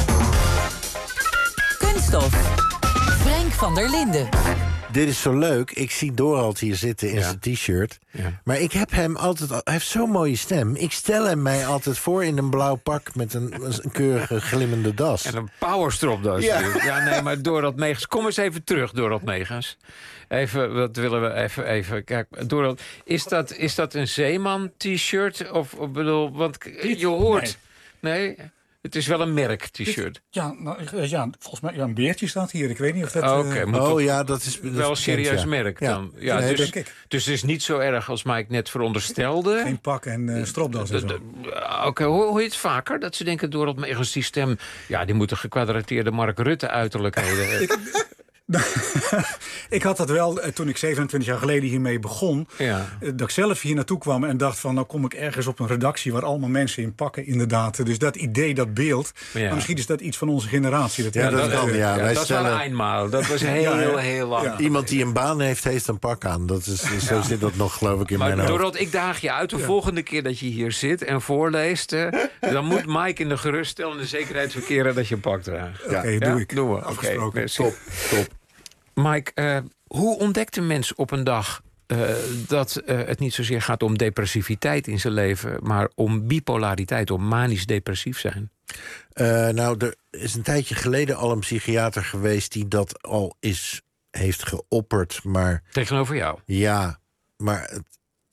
Kunststof. Frank van der Linden. Dit is zo leuk. Ik zie Dorald hier zitten in ja. zijn t-shirt. Ja. Maar ik heb hem altijd... Hij heeft zo'n mooie stem. Ik stel hem mij altijd voor in een blauw pak met een, een keurige glimmende das. En een powerstropdas. Ja. ja, nee, maar Dorald Megens. Kom eens even terug, Dorald Megens. Even, wat willen we even... even kijk, Dorald, is dat, is dat een zeeman-t-shirt? Of, of bedoel, want je hoort... Nee... nee? Het is wel een merk t-shirt. Ja, nou, ja, volgens mij ja, een beertje staat hier. Ik weet niet of dat... Oh, okay, uh, oh ja, dat is... Dat wel een serieus ja. merk ja. dan. Ja, nee, dus, denk ik. dus het is niet zo erg als Mike net veronderstelde. Geen pak en uh, stropdas en zo. Oké, okay, hoor, hoor je het vaker? Dat ze denken door dat Megens die stem... Ja, die moeten gekwadrateerde Mark Rutte uiterlijkheden... ik, ik had dat wel toen ik zevenentwintig jaar geleden hiermee begon. Ja. Dat ik zelf hier naartoe kwam en dacht van... nou kom ik ergens op een redactie waar allemaal mensen in pakken inderdaad. Dus dat idee, dat beeld. Ja. Maar misschien is dat iets van onze generatie. Dat ja, dat, dat, kan, ja, ja, wij dat stellen... is wel eenmaal. Dat was heel, ja, heel, heel lang. Ja. Iemand die een baan heeft, heeft een pak aan. Dat is, zo ja. zit dat nog, geloof ik, in maar mijn hoofd. Dorot, ik daag je uit de ja. volgende keer dat je hier zit en voorleest... Uh, dan moet Mike in de geruststellende zekerheid verkeren dat je een pak draagt. Oké, okay, ja? doe ik. Doen we. Oké, okay. Top, top. Mike, uh, hoe ontdekt een mens op een dag uh, dat uh, het niet zozeer gaat om depressiviteit in zijn leven... maar om bipolariteit, om manisch-depressief zijn? Uh, nou, er is een tijdje geleden al een psychiater geweest... die dat al is, heeft geopperd, maar... Tegenover jou? Ja, maar... Het,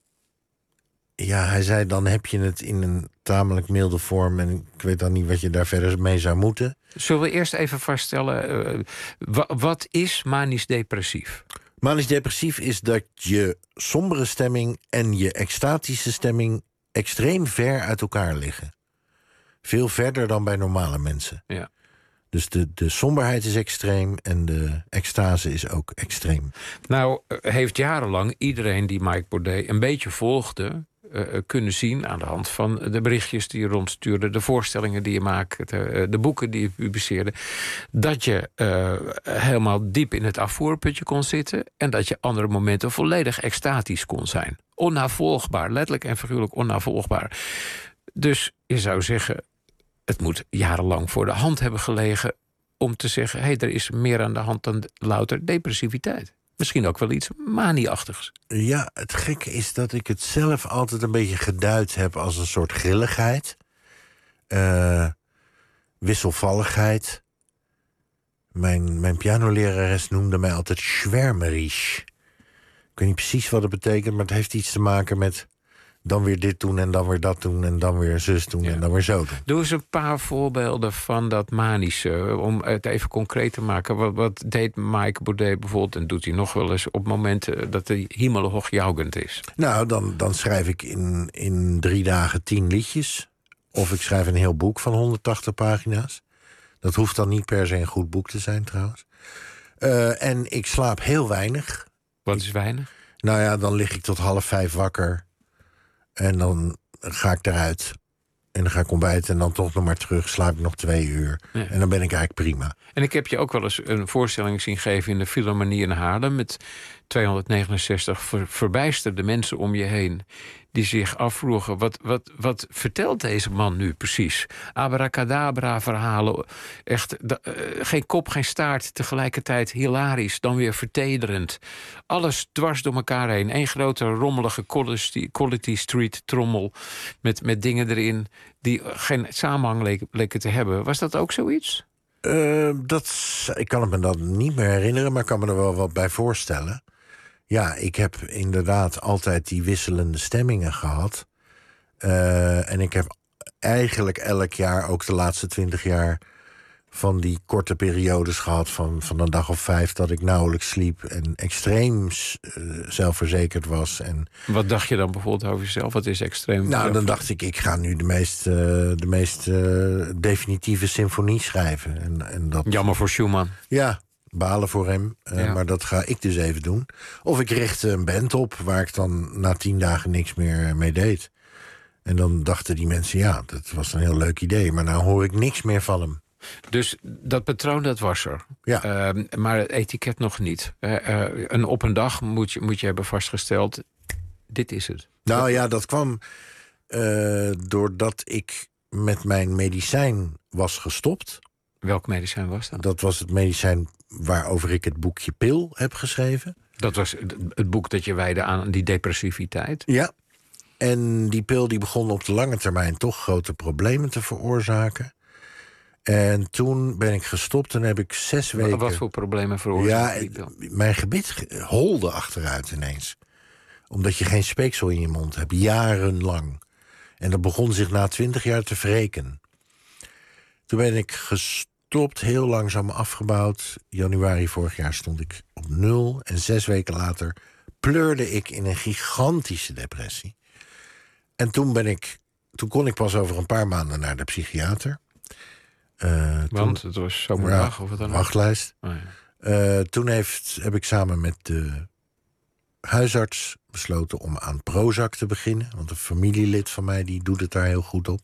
ja, hij zei, dan heb je het in een tamelijk milde vorm... en ik weet dan niet wat je daar verder mee zou moeten... Zullen we eerst even vaststellen, uh, w- wat is manisch-depressief? Manisch-depressief is dat je sombere stemming en je extatische stemming... extreem ver uit elkaar liggen. Veel verder dan bij normale mensen. Ja. Dus de, de somberheid is extreem en de extase is ook extreem. Nou, heeft jarenlang iedereen die Mike Baudet een beetje volgde... Uh, kunnen zien aan de hand van de berichtjes die je rondstuurde... de voorstellingen die je maakt, de, de boeken die je publiceerde... dat je uh, helemaal diep in het afvoerputje kon zitten... en dat je andere momenten volledig extatisch kon zijn. Onnavolgbaar, letterlijk en figuurlijk onnavolgbaar. Dus je zou zeggen, het moet jarenlang voor de hand hebben gelegen... om te zeggen, hé, hey, er is meer aan de hand dan louter depressiviteit. Misschien ook wel iets manieachtigs. Ja, het gekke is dat ik het zelf altijd een beetje geduid heb... als een soort grilligheid. Uh, wisselvalligheid. Mijn, mijn pianolerares noemde mij altijd schwärmerisch. Ik weet niet precies wat het betekent... maar het heeft iets te maken met... dan weer dit doen en dan weer dat doen... en dan weer zus doen ja. en dan weer zo doen. Doe eens een paar voorbeelden van dat manische... om het even concreet te maken. Wat, wat deed Mike Baudet bijvoorbeeld... en doet hij nog wel eens op momenten... dat hij hemelhoogjaugend is? Nou, dan, dan schrijf ik in, in drie dagen tien liedjes. Of ik schrijf een heel boek van honderdtachtig pagina's. Dat hoeft dan niet per se een goed boek te zijn trouwens. Uh, en ik slaap heel weinig. Wat is weinig? Nou ja, dan lig ik tot half vijf wakker. En dan ga ik eruit. En dan ga ik ontbijten en dan toch nog maar terug. Slaap ik nog twee uur. Ja. En dan ben ik eigenlijk prima. En ik heb je ook wel eens een voorstelling zien geven in de Philharmonie in Haarlem met tweehonderdnegenenzestig ver, verbijsterde mensen om je heen. Die zich afvroegen, wat, wat, wat vertelt deze man nu precies? Abracadabra verhalen. Echt, da, uh, geen kop, geen staart. Tegelijkertijd hilarisch, dan weer vertederend. Alles dwars door elkaar heen. Eén grote rommelige Quality, quality Street trommel. Met, met dingen erin die geen samenhang leken, leken te hebben. Was dat ook zoiets? Uh, dat, ik kan het me dan niet meer herinneren, maar ik kan me er wel wat bij voorstellen. Ja, ik heb inderdaad altijd die wisselende stemmingen gehad. Uh, en ik heb eigenlijk elk jaar, ook de laatste twintig jaar, van die korte periodes gehad van, van een dag of vijf dat ik nauwelijks sliep en extreem uh, zelfverzekerd was. En wat dacht je dan bijvoorbeeld over jezelf? Wat is extreem? Nou, dan dacht ik, ik ga nu de meest, uh, de meest uh, definitieve symfonie schrijven. En, en dat, jammer voor Schumann. Ja, balen voor hem. Uh, ja. Maar dat ga ik dus even doen. Of ik richtte een band op waar ik dan na tien dagen niks meer mee deed. En dan dachten die mensen, ja, dat was een heel leuk idee. Maar nou hoor ik niks meer van hem. Dus dat patroon, dat was er. Ja. Uh, maar het etiket nog niet. Uh, uh, een op een dag moet je, moet je hebben vastgesteld, dit is het. Nou ja, dat kwam uh, doordat ik met mijn medicijn was gestopt. Welk medicijn was dat? Dat was het medicijn waarover ik het boekje Pil heb geschreven. Dat was het boek dat je wijde aan die depressiviteit? Ja. En die pil die begon op de lange termijn toch grote problemen te veroorzaken. En toen ben ik gestopt en heb ik zes weken... Wat voor problemen veroorzaakte die pil? Ja, mijn gebit holde achteruit ineens. Omdat je geen speeksel in je mond hebt, jarenlang. En dat begon zich na twintig jaar te wreken. Toen ben ik gestopt, heel langzaam afgebouwd. Januari vorig jaar stond ik op nul. En zes weken later pleurde ik in een gigantische depressie. En toen ben ik... Toen kon ik pas over een paar maanden naar de psychiater. Uh, Want toen, het was zomerdag ja, of wat dan ook? Wachtlijst. Oh, ja. uh, toen heeft, heb ik samen met de huisarts besloten om aan Prozac te beginnen. Want een familielid van mij die doet het daar heel goed op.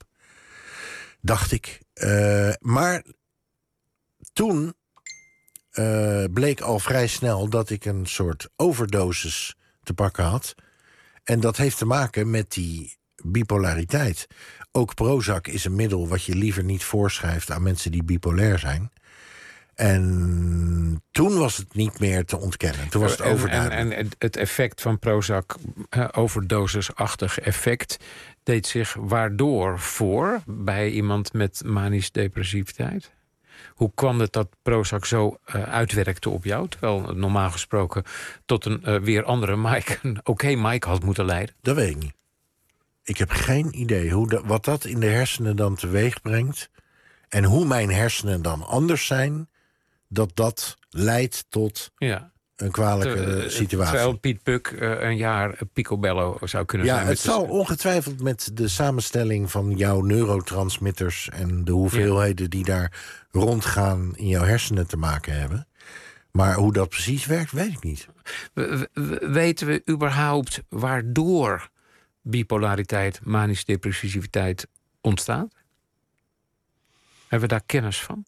Dacht ik. Uh, maar toen uh, bleek al vrij snel dat ik een soort overdosis te pakken had. En dat heeft te maken met die bipolariteit. Ook Prozac is een middel wat je liever niet voorschrijft aan mensen die bipolair zijn. En toen was het niet meer te ontkennen. Toen was het overduidelijk. En, en, en het effect van Prozac, uh, overdosisachtig effect, deed zich waardoor voor bij iemand met manisch depressiviteit? Hoe kwam het dat Prozac zo uh, uitwerkte op jou, terwijl normaal gesproken tot een uh, weer andere Mike, een oké okay Mike had moeten leiden? Dat weet ik niet. Ik heb geen idee hoe de, wat dat in de hersenen dan teweeg brengt. En hoe mijn hersenen dan anders zijn, dat dat leidt tot ja. een kwalijke Te, situatie. Terwijl Piet Puk uh, een jaar picobello zou kunnen ja, zijn. Ja, het zal ongetwijfeld met de samenstelling van jouw neurotransmitters en de hoeveelheden ja. die daar rondgaan in jouw hersenen te maken hebben. Maar hoe dat precies werkt, weet ik niet. We, we, weten we überhaupt waardoor bipolariteit, manisch depressiviteit ontstaat? Hebben we daar kennis van?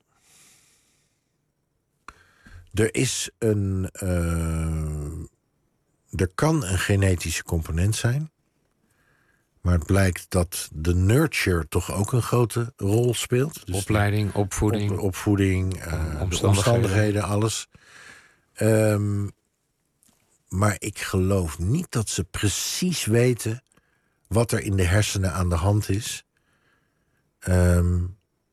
Er is een... Uh, er kan een genetische component zijn. Maar het blijkt dat de nurture toch ook een grote rol speelt. Dus opleiding, opvoeding. Op, opvoeding, uh, omstandigheden. De omstandigheden, alles. Um, maar ik geloof niet dat ze precies weten wat er in de hersenen aan de hand is. Um,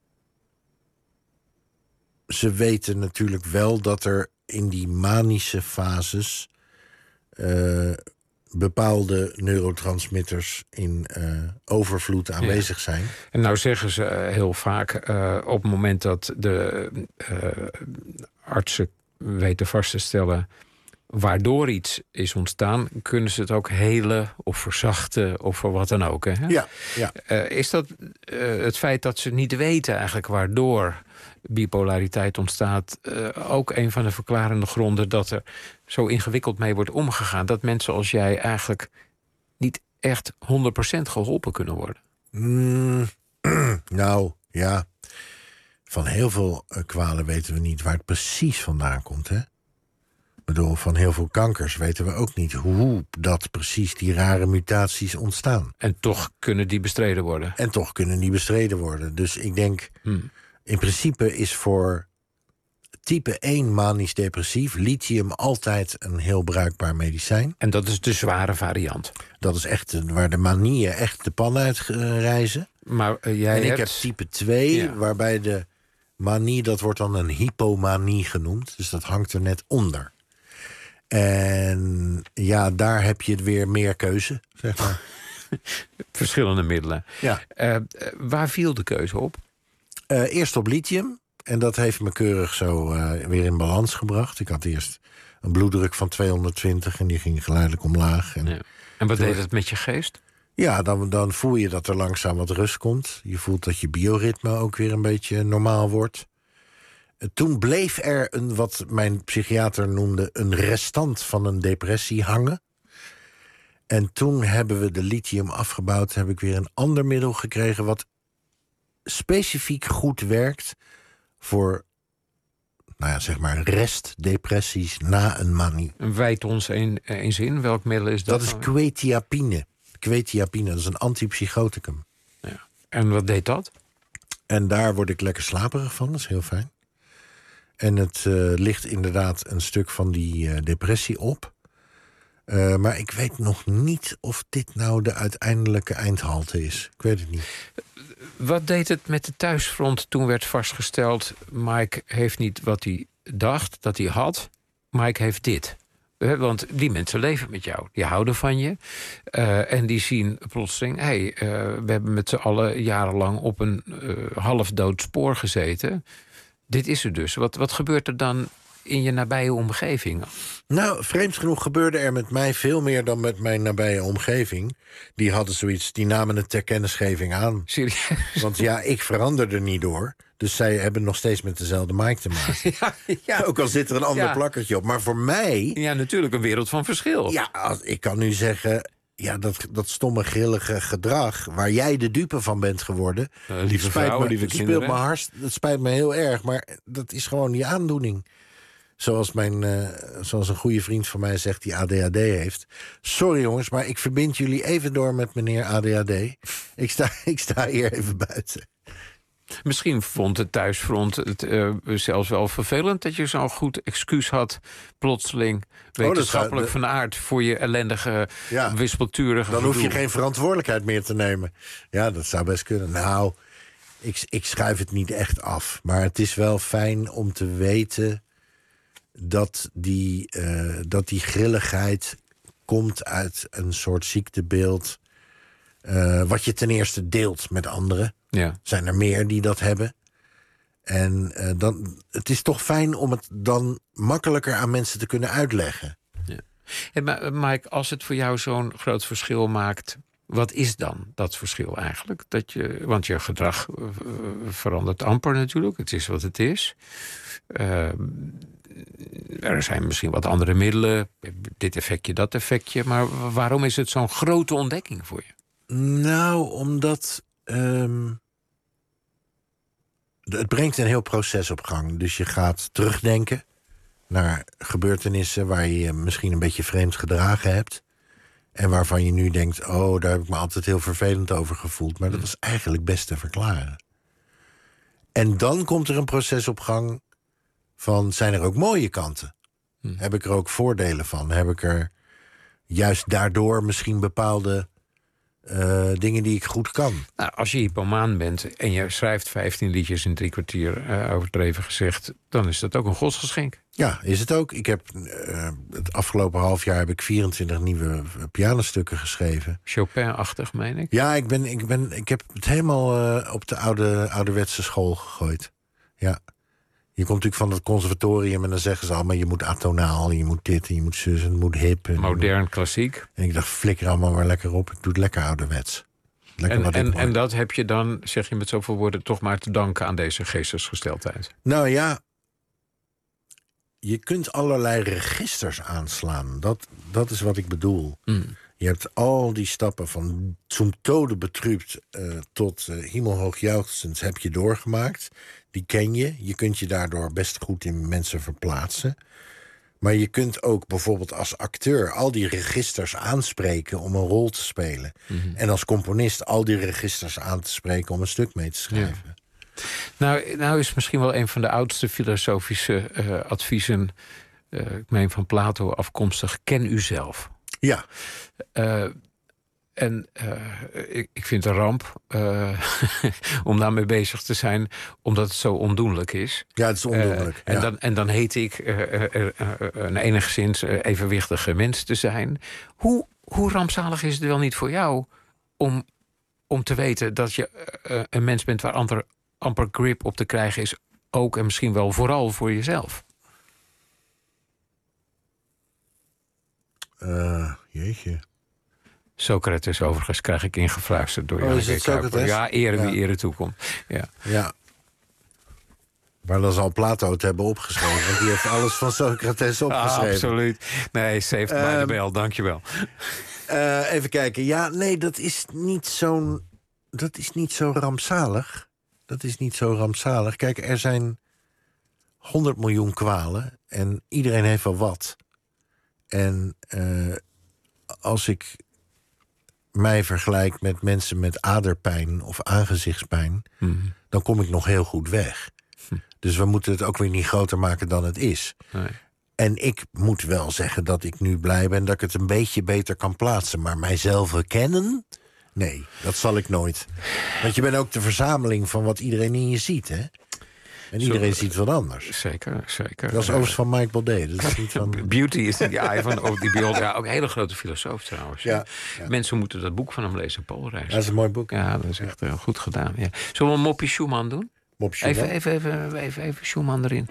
ze weten natuurlijk wel dat er in die manische fases Uh, bepaalde neurotransmitters in uh, overvloed aanwezig zijn. Ja. En nou zeggen ze uh, heel vaak, uh, op het moment dat de uh, artsen weten vast te stellen, waardoor iets is ontstaan, kunnen ze het ook helen of verzachten of voor wat dan ook. Hè? Ja, ja. Uh, is dat uh, het feit dat ze niet weten eigenlijk waardoor bipolariteit ontstaat uh, ook een van de verklarende gronden dat er zo ingewikkeld mee wordt omgegaan, dat mensen als jij eigenlijk niet echt honderd procent geholpen kunnen worden? Mm, nou, ja. Van heel veel uh, kwalen weten we niet waar het precies vandaan komt, hè? Ik bedoel, van heel veel kankers weten we ook niet hoe dat precies die rare mutaties ontstaan. En toch kunnen die bestreden worden. En toch kunnen die bestreden worden. Dus ik denk, Hmm. in principe is voor type één manisch depressief lithium altijd een heel bruikbaar medicijn. En dat is de zware variant. Dat is echt uh, waar de manieën echt de pan uit uh, reizen. Maar uh, jij en ik hebt... heb type twee, ja. waarbij de manie, dat wordt dan een hypomanie genoemd. Dus dat hangt er net onder. En ja, daar heb je weer meer keuze, zeg maar. Verschillende middelen. Ja. Uh, waar viel de keuze op? Uh, eerst op lithium. En dat heeft me keurig zo uh, weer in balans gebracht. Ik had eerst een bloeddruk van tweehonderdtwintig en die ging geleidelijk omlaag. En, ja. en wat deed het met je geest? Ja, dan, dan voel je dat er langzaam wat rust komt. Je voelt dat je bioritme ook weer een beetje normaal wordt. Toen bleef er een, wat mijn psychiater noemde, een restant van een depressie hangen. En toen hebben we de lithium afgebouwd. Heb ik weer een ander middel gekregen wat specifiek goed werkt voor, nou ja, zeg maar restdepressies na een manie. Wijd ons eens in. Welk middel is dat? Dat is quetiapine. Quetiapine, dat is een antipsychoticum. Ja. En wat deed dat? En daar word ik lekker slaperig van, dat is heel fijn. En het uh, ligt inderdaad een stuk van die uh, depressie op. Uh, maar ik weet nog niet of dit nou de uiteindelijke eindhalte is. Ik weet het niet. Wat deed het met de thuisfront toen werd vastgesteld, Mike heeft niet wat hij dacht dat hij had, Mike heeft dit? Want die mensen leven met jou, die houden van je. Uh, en die zien plotseling, hey, uh, we hebben met z'n allen jarenlang op een uh, halfdood spoor gezeten. Dit is er dus. Wat, wat gebeurt er dan in je nabije omgeving? Nou, vreemd genoeg gebeurde er met mij veel meer dan met mijn nabije omgeving. Die hadden zoiets, die namen het ter kennisgeving aan. Serieus? Want ja, ik veranderde niet door. Dus zij hebben nog steeds met dezelfde Mike te maken. ja, ja. Ook al zit er een ander ja. plakkertje op. Maar voor mij... Ja, natuurlijk een wereld van verschil. Ja, ik kan nu zeggen, ja, dat, dat stomme grillige gedrag waar jij de dupe van bent geworden. Uh, lieve spijt vrouwen, me, lieve het kinderen. Speelt me harst, het spijt me heel erg, maar dat is gewoon die aandoening. Zoals, mijn, uh, zoals een goede vriend van mij zegt die A D H D heeft. Sorry jongens, maar ik verbind jullie even door met meneer A D H D. Ik sta, ik sta hier even buiten. Misschien vond het thuisfront het uh, zelfs wel vervelend dat je zo'n goed excuus had, plotseling wetenschappelijk oh, van aard voor je ellendige, ja, wispelturige Dan gedoe. hoef je geen verantwoordelijkheid meer te nemen. Ja, dat zou best kunnen. Nou, ik, ik schuif het niet echt af. Maar het is wel fijn om te weten dat die, uh, dat die grilligheid komt uit een soort ziektebeeld, Uh, wat je ten eerste deelt met anderen. Ja. Zijn er meer die dat hebben. En uh, dan, het is toch fijn om het dan makkelijker aan mensen te kunnen uitleggen. Ja. Hey, maar Mike, als het voor jou zo'n groot verschil maakt, wat is dan dat verschil eigenlijk? Dat je, want je gedrag uh, verandert amper natuurlijk. Het is wat het is. Uh, er zijn misschien wat andere middelen. Dit effectje, dat effectje. Maar waarom is het zo'n grote ontdekking voor je? Nou, omdat um, het brengt een heel proces op gang. Dus je gaat terugdenken naar gebeurtenissen waar je je misschien een beetje vreemd gedragen hebt. En waarvan je nu denkt, oh, daar heb ik me altijd heel vervelend over gevoeld. Maar dat was eigenlijk best te verklaren. En dan komt er een proces op gang van, zijn er ook mooie kanten? Hm. Heb ik er ook voordelen van? Heb ik er juist daardoor misschien bepaalde Uh, dingen die ik goed kan? Nou, als je hypomaan bent en je schrijft vijftien liedjes in drie kwartier, uh, overdreven gezegd, dan is dat ook een godsgeschenk. Ja, is het ook. Ik heb uh, het afgelopen half jaar heb ik vierentwintig nieuwe pianostukken geschreven. Chopin-achtig, meen ik? Ja, ik, ben, ik, ben, ik heb het helemaal uh, op de oude, ouderwetse school gegooid. Ja. Je komt natuurlijk van het conservatorium en dan zeggen ze allemaal... je moet atonaal, je moet dit, en je moet zus, en het moet hip. En Modern, moet... klassiek. En ik dacht, flikker allemaal maar lekker op. Ik doe het lekker ouderwets. Lekker En, wat en, ik en dat heb je dan, zeg je met zoveel woorden... toch maar te danken aan deze geestesgesteldheid. Nou ja, je kunt allerlei registers aanslaan. Dat, dat is wat ik bedoel. Mm. Je hebt al die stappen van zum Tode betrübt uh, tot uh, hemelhoog jauchzend heb je doorgemaakt. Die ken je. Je kunt je daardoor best goed in mensen verplaatsen. Maar je kunt ook bijvoorbeeld als acteur al die registers aanspreken om een rol te spelen. Mm-hmm. En als componist al die registers aan te spreken om een stuk mee te schrijven. Ja. Nou, nou is misschien wel een van de oudste filosofische uh, adviezen... Uh, ik meen van Plato afkomstig, ken uzelf. Ja. Uh, en uh, ik, ik vind het een ramp uh, om daarmee bezig te zijn... omdat het zo ondoenlijk is. Ja, het is ondoenlijk. Uh, en, ja. dan, en dan heet ik uh, uh, uh, uh, een enigszins uh, evenwichtige mens te zijn. Hoe, hoe rampzalig is het wel niet voor jou... om, om te weten dat je uh, een mens bent waar amper, amper grip op te krijgen is... ook en misschien wel vooral voor jezelf? Uh, jeetje. Socrates overigens krijg ik ingefluisterd door oh, Jan Kuiper. Ja, ere wie ja. ere toekomt. Ja. ja. Maar dan zal Plato het hebben opgeschreven. Want die heeft alles van Socrates opgeschreven. Ah, absoluut. Nee, saved uh, by the bell, dankjewel. Uh, even kijken. Ja, nee, dat is niet zo'n... Dat is niet zo rampzalig. Dat is niet zo rampzalig. Kijk, er zijn honderd miljoen kwalen. En iedereen heeft wel wat. En uh, als ik mij vergelijk met mensen met aderpijn of aangezichtspijn... Mm. dan kom ik nog heel goed weg. Hm. Dus we moeten het ook weer niet groter maken dan het is. Nee. En ik moet wel zeggen dat ik nu blij ben... dat ik het een beetje beter kan plaatsen. Maar mijzelf kennen? Nee, dat zal ik nooit. Want je bent ook de verzameling van wat iedereen in je ziet, hè? En iedereen Zo, ziet wat anders. Zeker, zeker. Dat is overigens van Mike Baudet. Dat is niet van... Beauty is the eye van oh, die Baudet. Ja, ook een hele grote filosoof trouwens. Ja, ja. Mensen moeten dat boek van hem lezen, Poolreis. Dat is een mooi boek. Ja, dat is echt uh, goed gedaan. Ja. Zullen we een Moppie Schumann doen? Moppie Schumann? Even, even, even, even, even Schumann erin.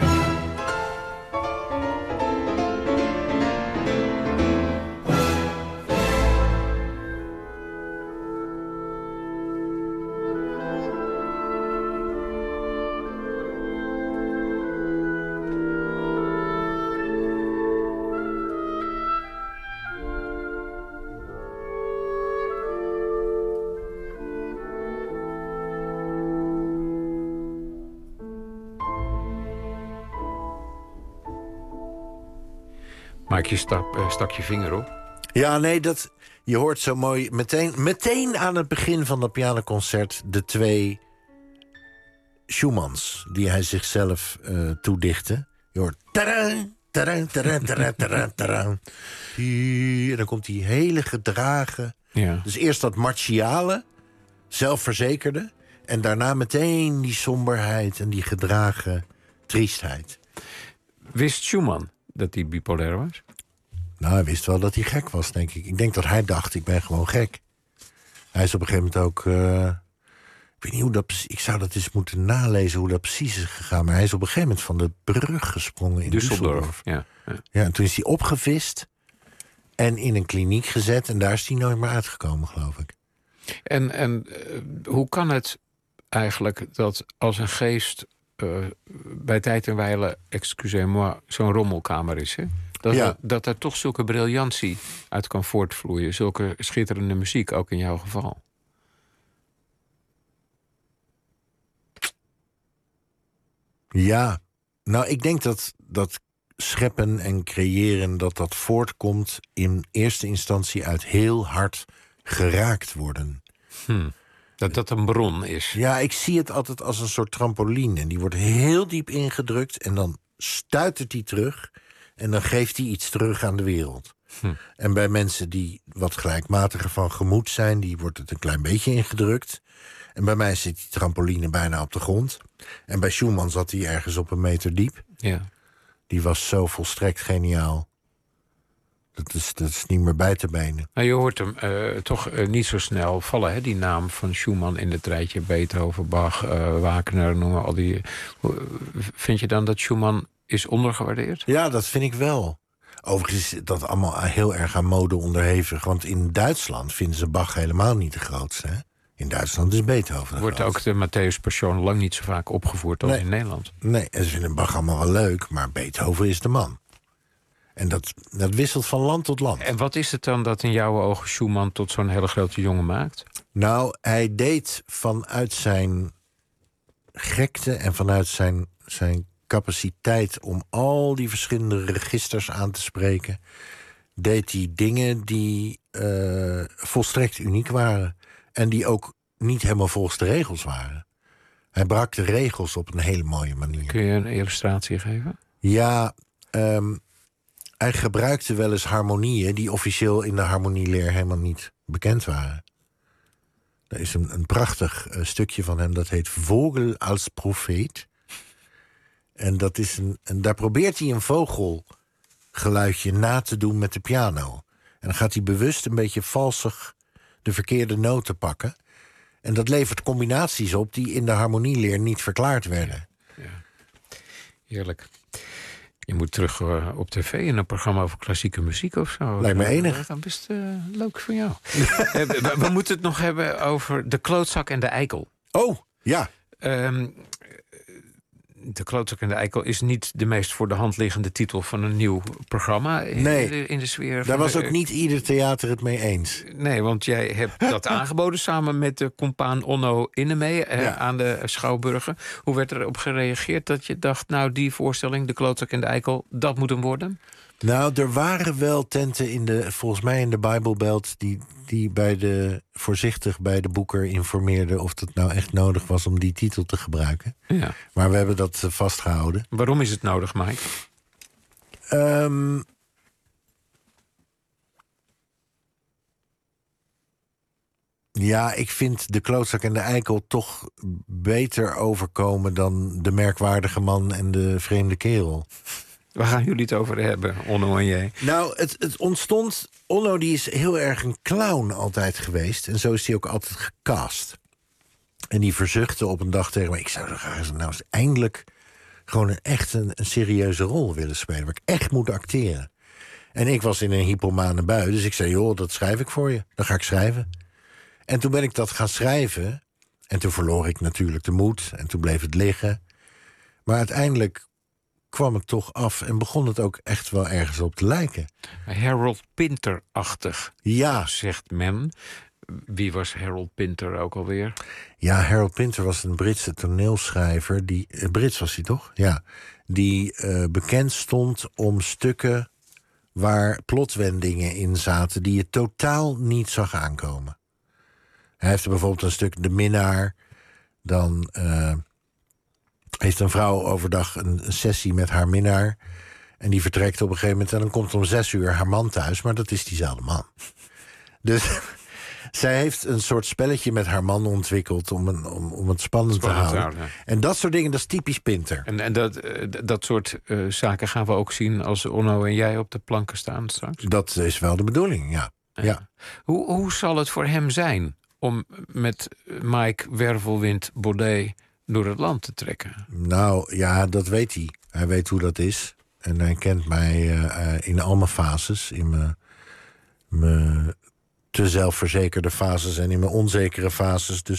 Maak je stap, uh, stak je vinger op? Ja, nee, dat, je hoort zo mooi... Meteen, meteen aan het begin van dat pianoconcert... de twee Schumanns die hij zichzelf uh, toedichtte. Je hoort... Taran, taran, taran, taran, taran, taran. En dan komt die hele gedragen... Ja. Dus eerst dat martiale, zelfverzekerde... en daarna meteen die somberheid en die gedragen triestheid. Wist Schumann dat hij bipolair was? Nou, hij wist wel dat hij gek was, denk ik. Ik denk dat hij dacht, ik ben gewoon gek. Hij is op een gegeven moment ook... Uh, ik weet niet hoe dat... Ik zou dat eens moeten nalezen hoe dat precies is gegaan. Maar hij is op een gegeven moment van de brug gesprongen in Düsseldorf. Düsseldorf. Ja, ja. ja, en toen is hij opgevist en in een kliniek gezet. En daar is hij nooit meer uitgekomen, geloof ik. En, en uh, hoe kan het eigenlijk dat als een geest... Uh, bij tijd en wijle, excusez-moi, zo'n rommelkamer is, hè? Dat, ja. er, dat er toch zulke briljantie uit kan voortvloeien. Zulke schitterende muziek, ook in jouw geval. Ja, nou, ik denk dat, dat scheppen en creëren... dat dat voortkomt in eerste instantie uit heel hard geraakt worden. Hm. Dat dat een bron is. Ja, ik zie het altijd als een soort trampoline. En die wordt heel diep ingedrukt en dan stuitert die terug... en dan geeft hij iets terug aan de wereld. Hm. En bij mensen die wat gelijkmatiger van gemoed zijn... die wordt het een klein beetje ingedrukt. En bij mij zit die trampoline bijna op de grond. En bij Schumann zat hij ergens op een meter diep. Ja. Die was zo volstrekt geniaal. Dat is, dat is niet meer bij te benen. Nou, je hoort hem uh, toch uh, niet zo snel vallen, hè? Die naam van Schumann in het rijtje. Beethoven, Bach, uh, Wagner, noem maar al die... Uh, vind je dan dat Schumann is ondergewaardeerd? Ja, dat vind ik wel. Overigens is dat allemaal heel erg aan mode onderhevig. Want in Duitsland vinden ze Bach helemaal niet de grootste. Hè? In Duitsland is Beethoven de Wordt grootste. ook de Matthäus Passion lang niet zo vaak opgevoerd als Nee. in Nederland. Nee, en ze vinden Bach allemaal wel leuk, maar Beethoven is de man. En dat, dat wisselt van land tot land. En wat is het dan dat in jouw ogen Schumann tot zo'n hele grote jongen maakt? Nou, hij deed vanuit zijn gekte en vanuit zijn, zijn capaciteit om al die verschillende registers aan te spreken, deed hij dingen die uh, volstrekt uniek waren. En die ook niet helemaal volgens de regels waren. Hij brak de regels op een hele mooie manier. Kun je een illustratie geven? Ja, um, hij gebruikte wel eens harmonieën die officieel in de harmonieleer helemaal niet bekend waren. Er is een, een prachtig uh, stukje van hem, dat heet Vogel als Prophet. En, dat is een, en daar probeert hij een vogelgeluidje na te doen met de piano. En dan gaat hij bewust een beetje valsig de verkeerde noten pakken. En dat levert combinaties op die in de harmonieleer niet verklaard werden. Ja. Heerlijk. Je moet terug uh, op tv in een programma over klassieke muziek of zo. Lijkt me enig. Dat is best uh, leuk voor jou. we, we, we moeten het nog hebben over de klootzak en de eikel. Oh, ja. Um, de klootzak en de eikel is niet de meest voor de hand liggende titel van een nieuw programma. In, nee, de, in de sfeer. Daar was de, ook niet ieder theater het mee eens. Nee, want jij hebt dat aangeboden samen met de compaan Onno Innemee eh, ja. aan de Schouwburgen. Hoe werd erop gereageerd dat je dacht, nou die voorstelling, de klootzak en de eikel, dat moet hem worden? Nou, er waren wel tenten in de, volgens mij in de Bijbelbelt, die, die bij de, voorzichtig bij de boeker informeerden of het nou echt nodig was om die titel te gebruiken. Ja. Maar we hebben dat vastgehouden. Waarom is het nodig, Mike? Um, ja, ik vind de klootzak en de eikel toch beter overkomen dan de merkwaardige man en de vreemde kerel. Waar gaan jullie het over hebben, Onno en jij? Nou, het, het ontstond... Onno die is heel erg een clown altijd geweest. En zo is hij ook altijd gecast. En die verzuchtte op een dag tegen me, ik zou zo graag nou eens eindelijk gewoon een echt een, een serieuze rol willen spelen. Waar ik echt moet acteren. En ik was in een hypomane bui. Dus ik zei, joh, dat schrijf ik voor je. Dan ga ik schrijven. En toen ben ik dat gaan schrijven. En toen verloor ik natuurlijk de moed. En toen bleef het liggen. Maar uiteindelijk kwam het toch af en begon het ook echt wel ergens op te lijken. Harold Pinter-achtig, ja, zegt men. Wie was Harold Pinter ook alweer? Ja, Harold Pinter was een Britse toneelschrijver. Die, eh, Brits was hij toch? Ja. Die uh, bekend stond om stukken waar plotwendingen in zaten die je totaal niet zag aankomen. Hij heeft er bijvoorbeeld een stuk De Minnaar. Dan uh, heeft een vrouw overdag een, een sessie met haar minnaar. En die vertrekt op een gegeven moment en dan komt om zes uur haar man thuis. Maar dat is diezelfde man. Dus zij heeft een soort spelletje met haar man ontwikkeld om, een, om, om het spannend, spannend te houden. Te houden. En dat soort dingen, dat is typisch Pinter. En, en dat, dat soort uh, zaken gaan we ook zien als Onno en jij op de planken staan straks? Dat is wel de bedoeling, ja. ja. ja. Hoe, hoe zal het voor hem zijn om met Mike Wervelwind Baudet door het land te trekken? Nou, ja, dat weet hij. Hij weet hoe dat is. En hij kent mij uh, uh, in al mijn fases. In mijn, mijn te zelfverzekerde fases en in mijn onzekere fases. Dus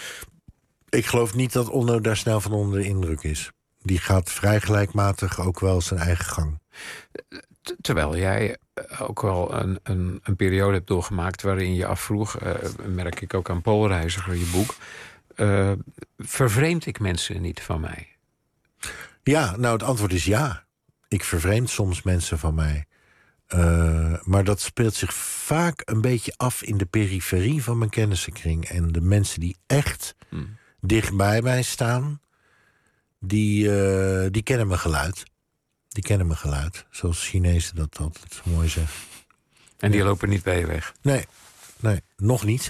ik geloof niet dat Onno daar snel van onder de indruk is. Die gaat vrij gelijkmatig ook wel zijn eigen gang. Terwijl jij ook wel een, een, een periode hebt doorgemaakt waarin je afvroeg, uh, merk ik ook aan Poolreiziger, je boek, uh, vervreemd ik mensen niet van mij? Ja, nou het antwoord is ja. Ik vervreemd soms mensen van mij. Uh, maar dat speelt zich vaak een beetje af in de periferie van mijn kennissenkring. En de mensen die echt hmm. dicht bij mij staan, die, uh, die kennen mijn geluid. Die kennen mijn geluid. Zoals Chinezen dat altijd mooi zeggen. En die ja. lopen niet bij je weg? Nee, nee, nog niet.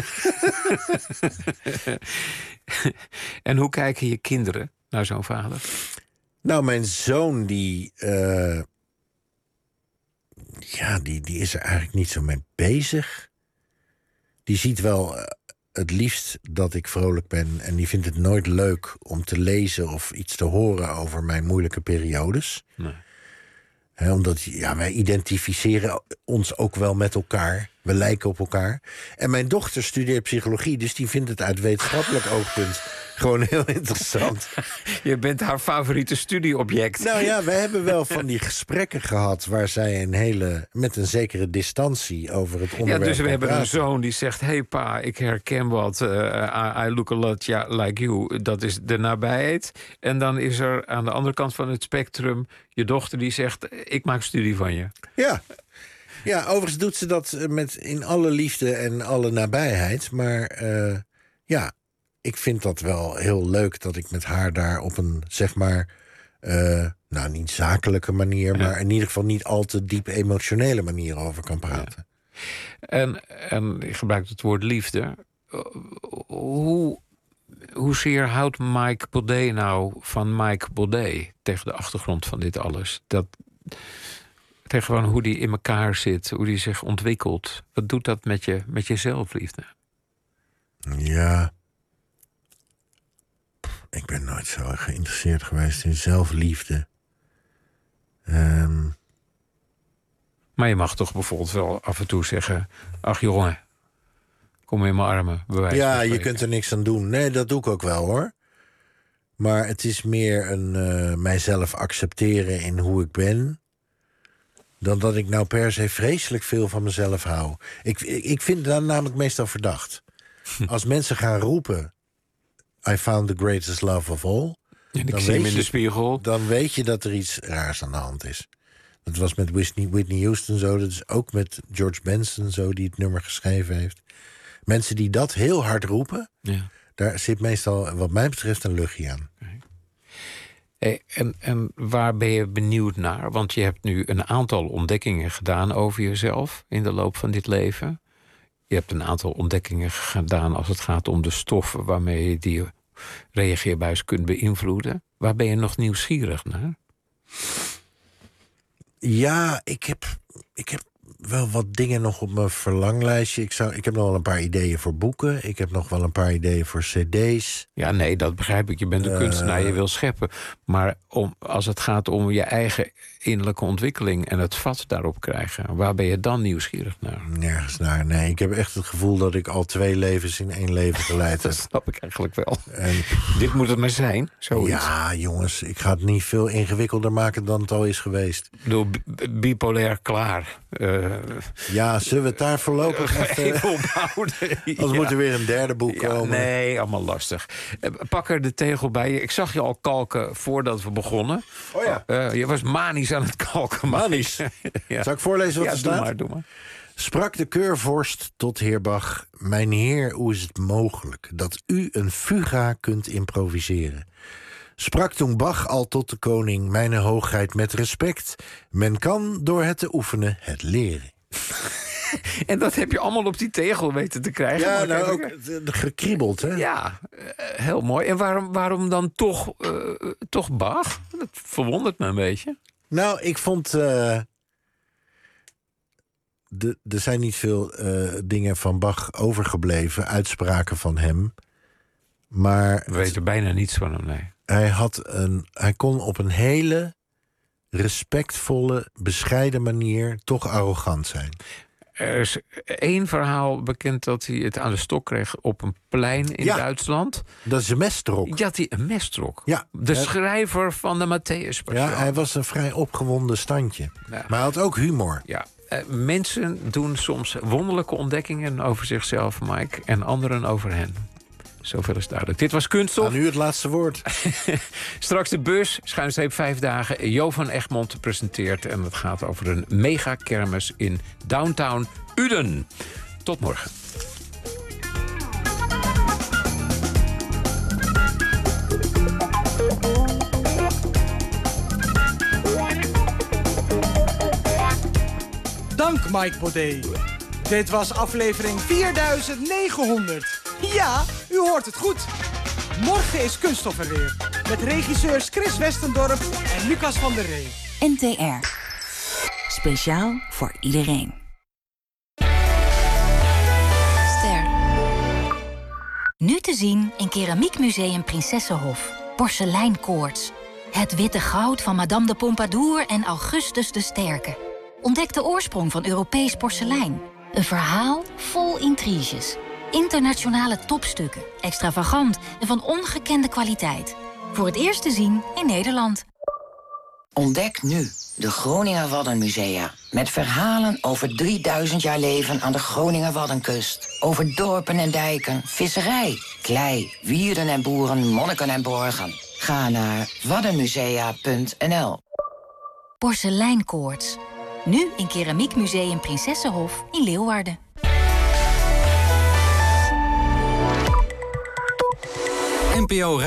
En hoe kijken je kinderen naar zo'n vader? Nou, mijn zoon die uh, ja, die, die is er eigenlijk niet zo mee bezig. Die ziet wel uh, het liefst dat ik vrolijk ben. En die vindt het nooit leuk om te lezen of iets te horen over mijn moeilijke periodes. Nee. He, omdat ja, wij identificeren ons ook wel met elkaar. We lijken op elkaar. En mijn dochter studeert psychologie, dus die vindt het uit wetenschappelijk oogpunt gewoon heel interessant. Je bent haar favoriete studieobject. Nou ja, we hebben wel van die gesprekken gehad waar zij een hele, met een zekere distantie over het onderwerp. Ja, dus we hebben praten. een zoon die zegt: hey pa, ik herken wat. Uh, I, I look a lot ja, like you. Dat is de nabijheid. En dan is er aan de andere kant van het spectrum je dochter die zegt: ik maak studie van je. Ja. Ja, overigens doet ze dat met in alle liefde en alle nabijheid. Maar uh, ja, ik vind dat wel heel leuk dat ik met haar daar op een, zeg maar, uh, nou niet zakelijke manier, ja. maar in ieder geval niet al te diep emotionele manier over kan praten. Ja. En, en je gebruikt het woord liefde. Hoe, hoezeer houdt Mike Baudet nou van Mike Baudet tegen de achtergrond van dit alles? Dat, tegen gewoon hoe die in elkaar zit, hoe die zich ontwikkelt. Wat doet dat met je, met je zelfliefde? Ja. Ik ben nooit zo geïnteresseerd geweest in zelfliefde. Um... Maar je mag toch bijvoorbeeld wel af en toe zeggen: ach jongen, kom in mijn armen. Ja, je kunt er niks aan doen. Nee, dat doe ik ook wel hoor. Maar het is meer een uh, mijzelf accepteren in hoe ik ben, dan dat ik nou per se vreselijk veel van mezelf hou. Ik, ik, ik vind dat namelijk meestal verdacht. Als mensen gaan roepen: I found the greatest love of all. En ik zie hem in de spiegel. Dan weet je dat er iets raars aan de hand is. Dat was met Whitney, Whitney Houston zo. Dat is ook met George Benson zo, die het nummer geschreven heeft. Mensen die dat heel hard roepen, ja. Daar zit meestal, wat mij betreft, een luchtje aan. Okay. Hey, en, en waar ben je benieuwd naar? Want je hebt nu een aantal ontdekkingen gedaan over jezelf in de loop van dit leven. Je hebt een aantal ontdekkingen gedaan als het gaat om de stoffen waarmee je die reageerbuis kunt beïnvloeden. Waar ben je nog nieuwsgierig naar? Ja, ik heb, ik heb wel wat dingen nog op mijn verlanglijstje. Ik, zou, ik heb nog wel een paar ideeën voor boeken. Ik heb nog wel een paar ideeën voor cd's. Ja, nee, dat begrijp ik. Je bent een uh, kunstenaar, je wil scheppen. Maar om, als het gaat om je eigen innerlijke ontwikkeling en het vat daarop krijgen, waar ben je dan nieuwsgierig naar? Nergens naar, nee. Ik heb echt het gevoel dat ik al twee levens in één leven geleid heb. Dat snap ik eigenlijk wel. En dit moet het maar zijn, zoiets. Ja, jongens, ik ga het niet veel ingewikkelder maken dan het al is geweest. Door bipolair klaar. Uh, ja, zullen we het daar voorlopig even, even ophouden? Anders ja. moet er weer een derde boek ja, komen. Nee, allemaal lastig. Uh, pak er de tegel bij je. Ik zag je al kalken voordat we begonnen. Oh ja. Uh, je was manisch aan het kalken. Manisch? Ja. Zal ik voorlezen wat ja, er staat? Doe maar, doe maar. Sprak de keurvorst tot heer Bach: mijn heer, hoe is het mogelijk dat u een fuga kunt improviseren? Sprak toen Bach al tot de koning: mijn hoogheid, met respect, men kan door het te oefenen het leren. En dat heb je allemaal op die tegel weten te krijgen. Ja, nou ook gekriebeld, hè? Ja, heel mooi. En waarom, waarom dan toch, uh, toch Bach? Dat verwondert me een beetje. Nou, ik vond Uh... De, er zijn niet veel uh, dingen van Bach overgebleven, uitspraken van hem. Maar we weten bijna niets van hem, nee. Hij, had een, hij kon op een hele respectvolle, bescheiden manier toch arrogant zijn. Er is één verhaal bekend dat hij het aan de stok kreeg op een plein in ja, Duitsland. Dat is een mes trok. Ja, dat hij een mes trok. Ja, de hij, schrijver van de Matthäus. Ja, hij was een vrij opgewonden standje. Ja. Maar hij had ook humor. Ja. Uh, mensen doen soms wonderlijke ontdekkingen over zichzelf, Mike, en anderen over hen. Zoveel is duidelijk. Dit was Kunststof. Aan u het laatste woord. Straks de bus, schuinstreep vijf dagen. Jo van Egmond presenteert. En het gaat over een megakermis in downtown Uden. Tot morgen. Dank, Mike Baudet. Dit was aflevering vierduizend negenhonderd. Ja, u hoort het goed. Morgen is Kunststof er weer. Met regisseurs Chris Westendorp en Lucas van der Ree. N T R. Speciaal voor iedereen. Ster. Nu te zien in Keramiekmuseum Prinsessenhof. Porseleinkoorts. Het witte goud van Madame de Pompadour en Augustus de Sterke. Ontdek de oorsprong van Europees porselein. Een verhaal vol intriges. Internationale topstukken, extravagant en van ongekende kwaliteit. Voor het eerst te zien in Nederland. Ontdek nu de Groninger Waddenmusea. Met verhalen over drieduizend jaar leven aan de Groninger Waddenkust. Over dorpen en dijken, visserij, klei, wierden en boeren, monniken en borgen. Ga naar waddenmusea punt n l. Porseleinkoorts. Nu in Keramiekmuseum Prinsessenhof in Leeuwarden. N P O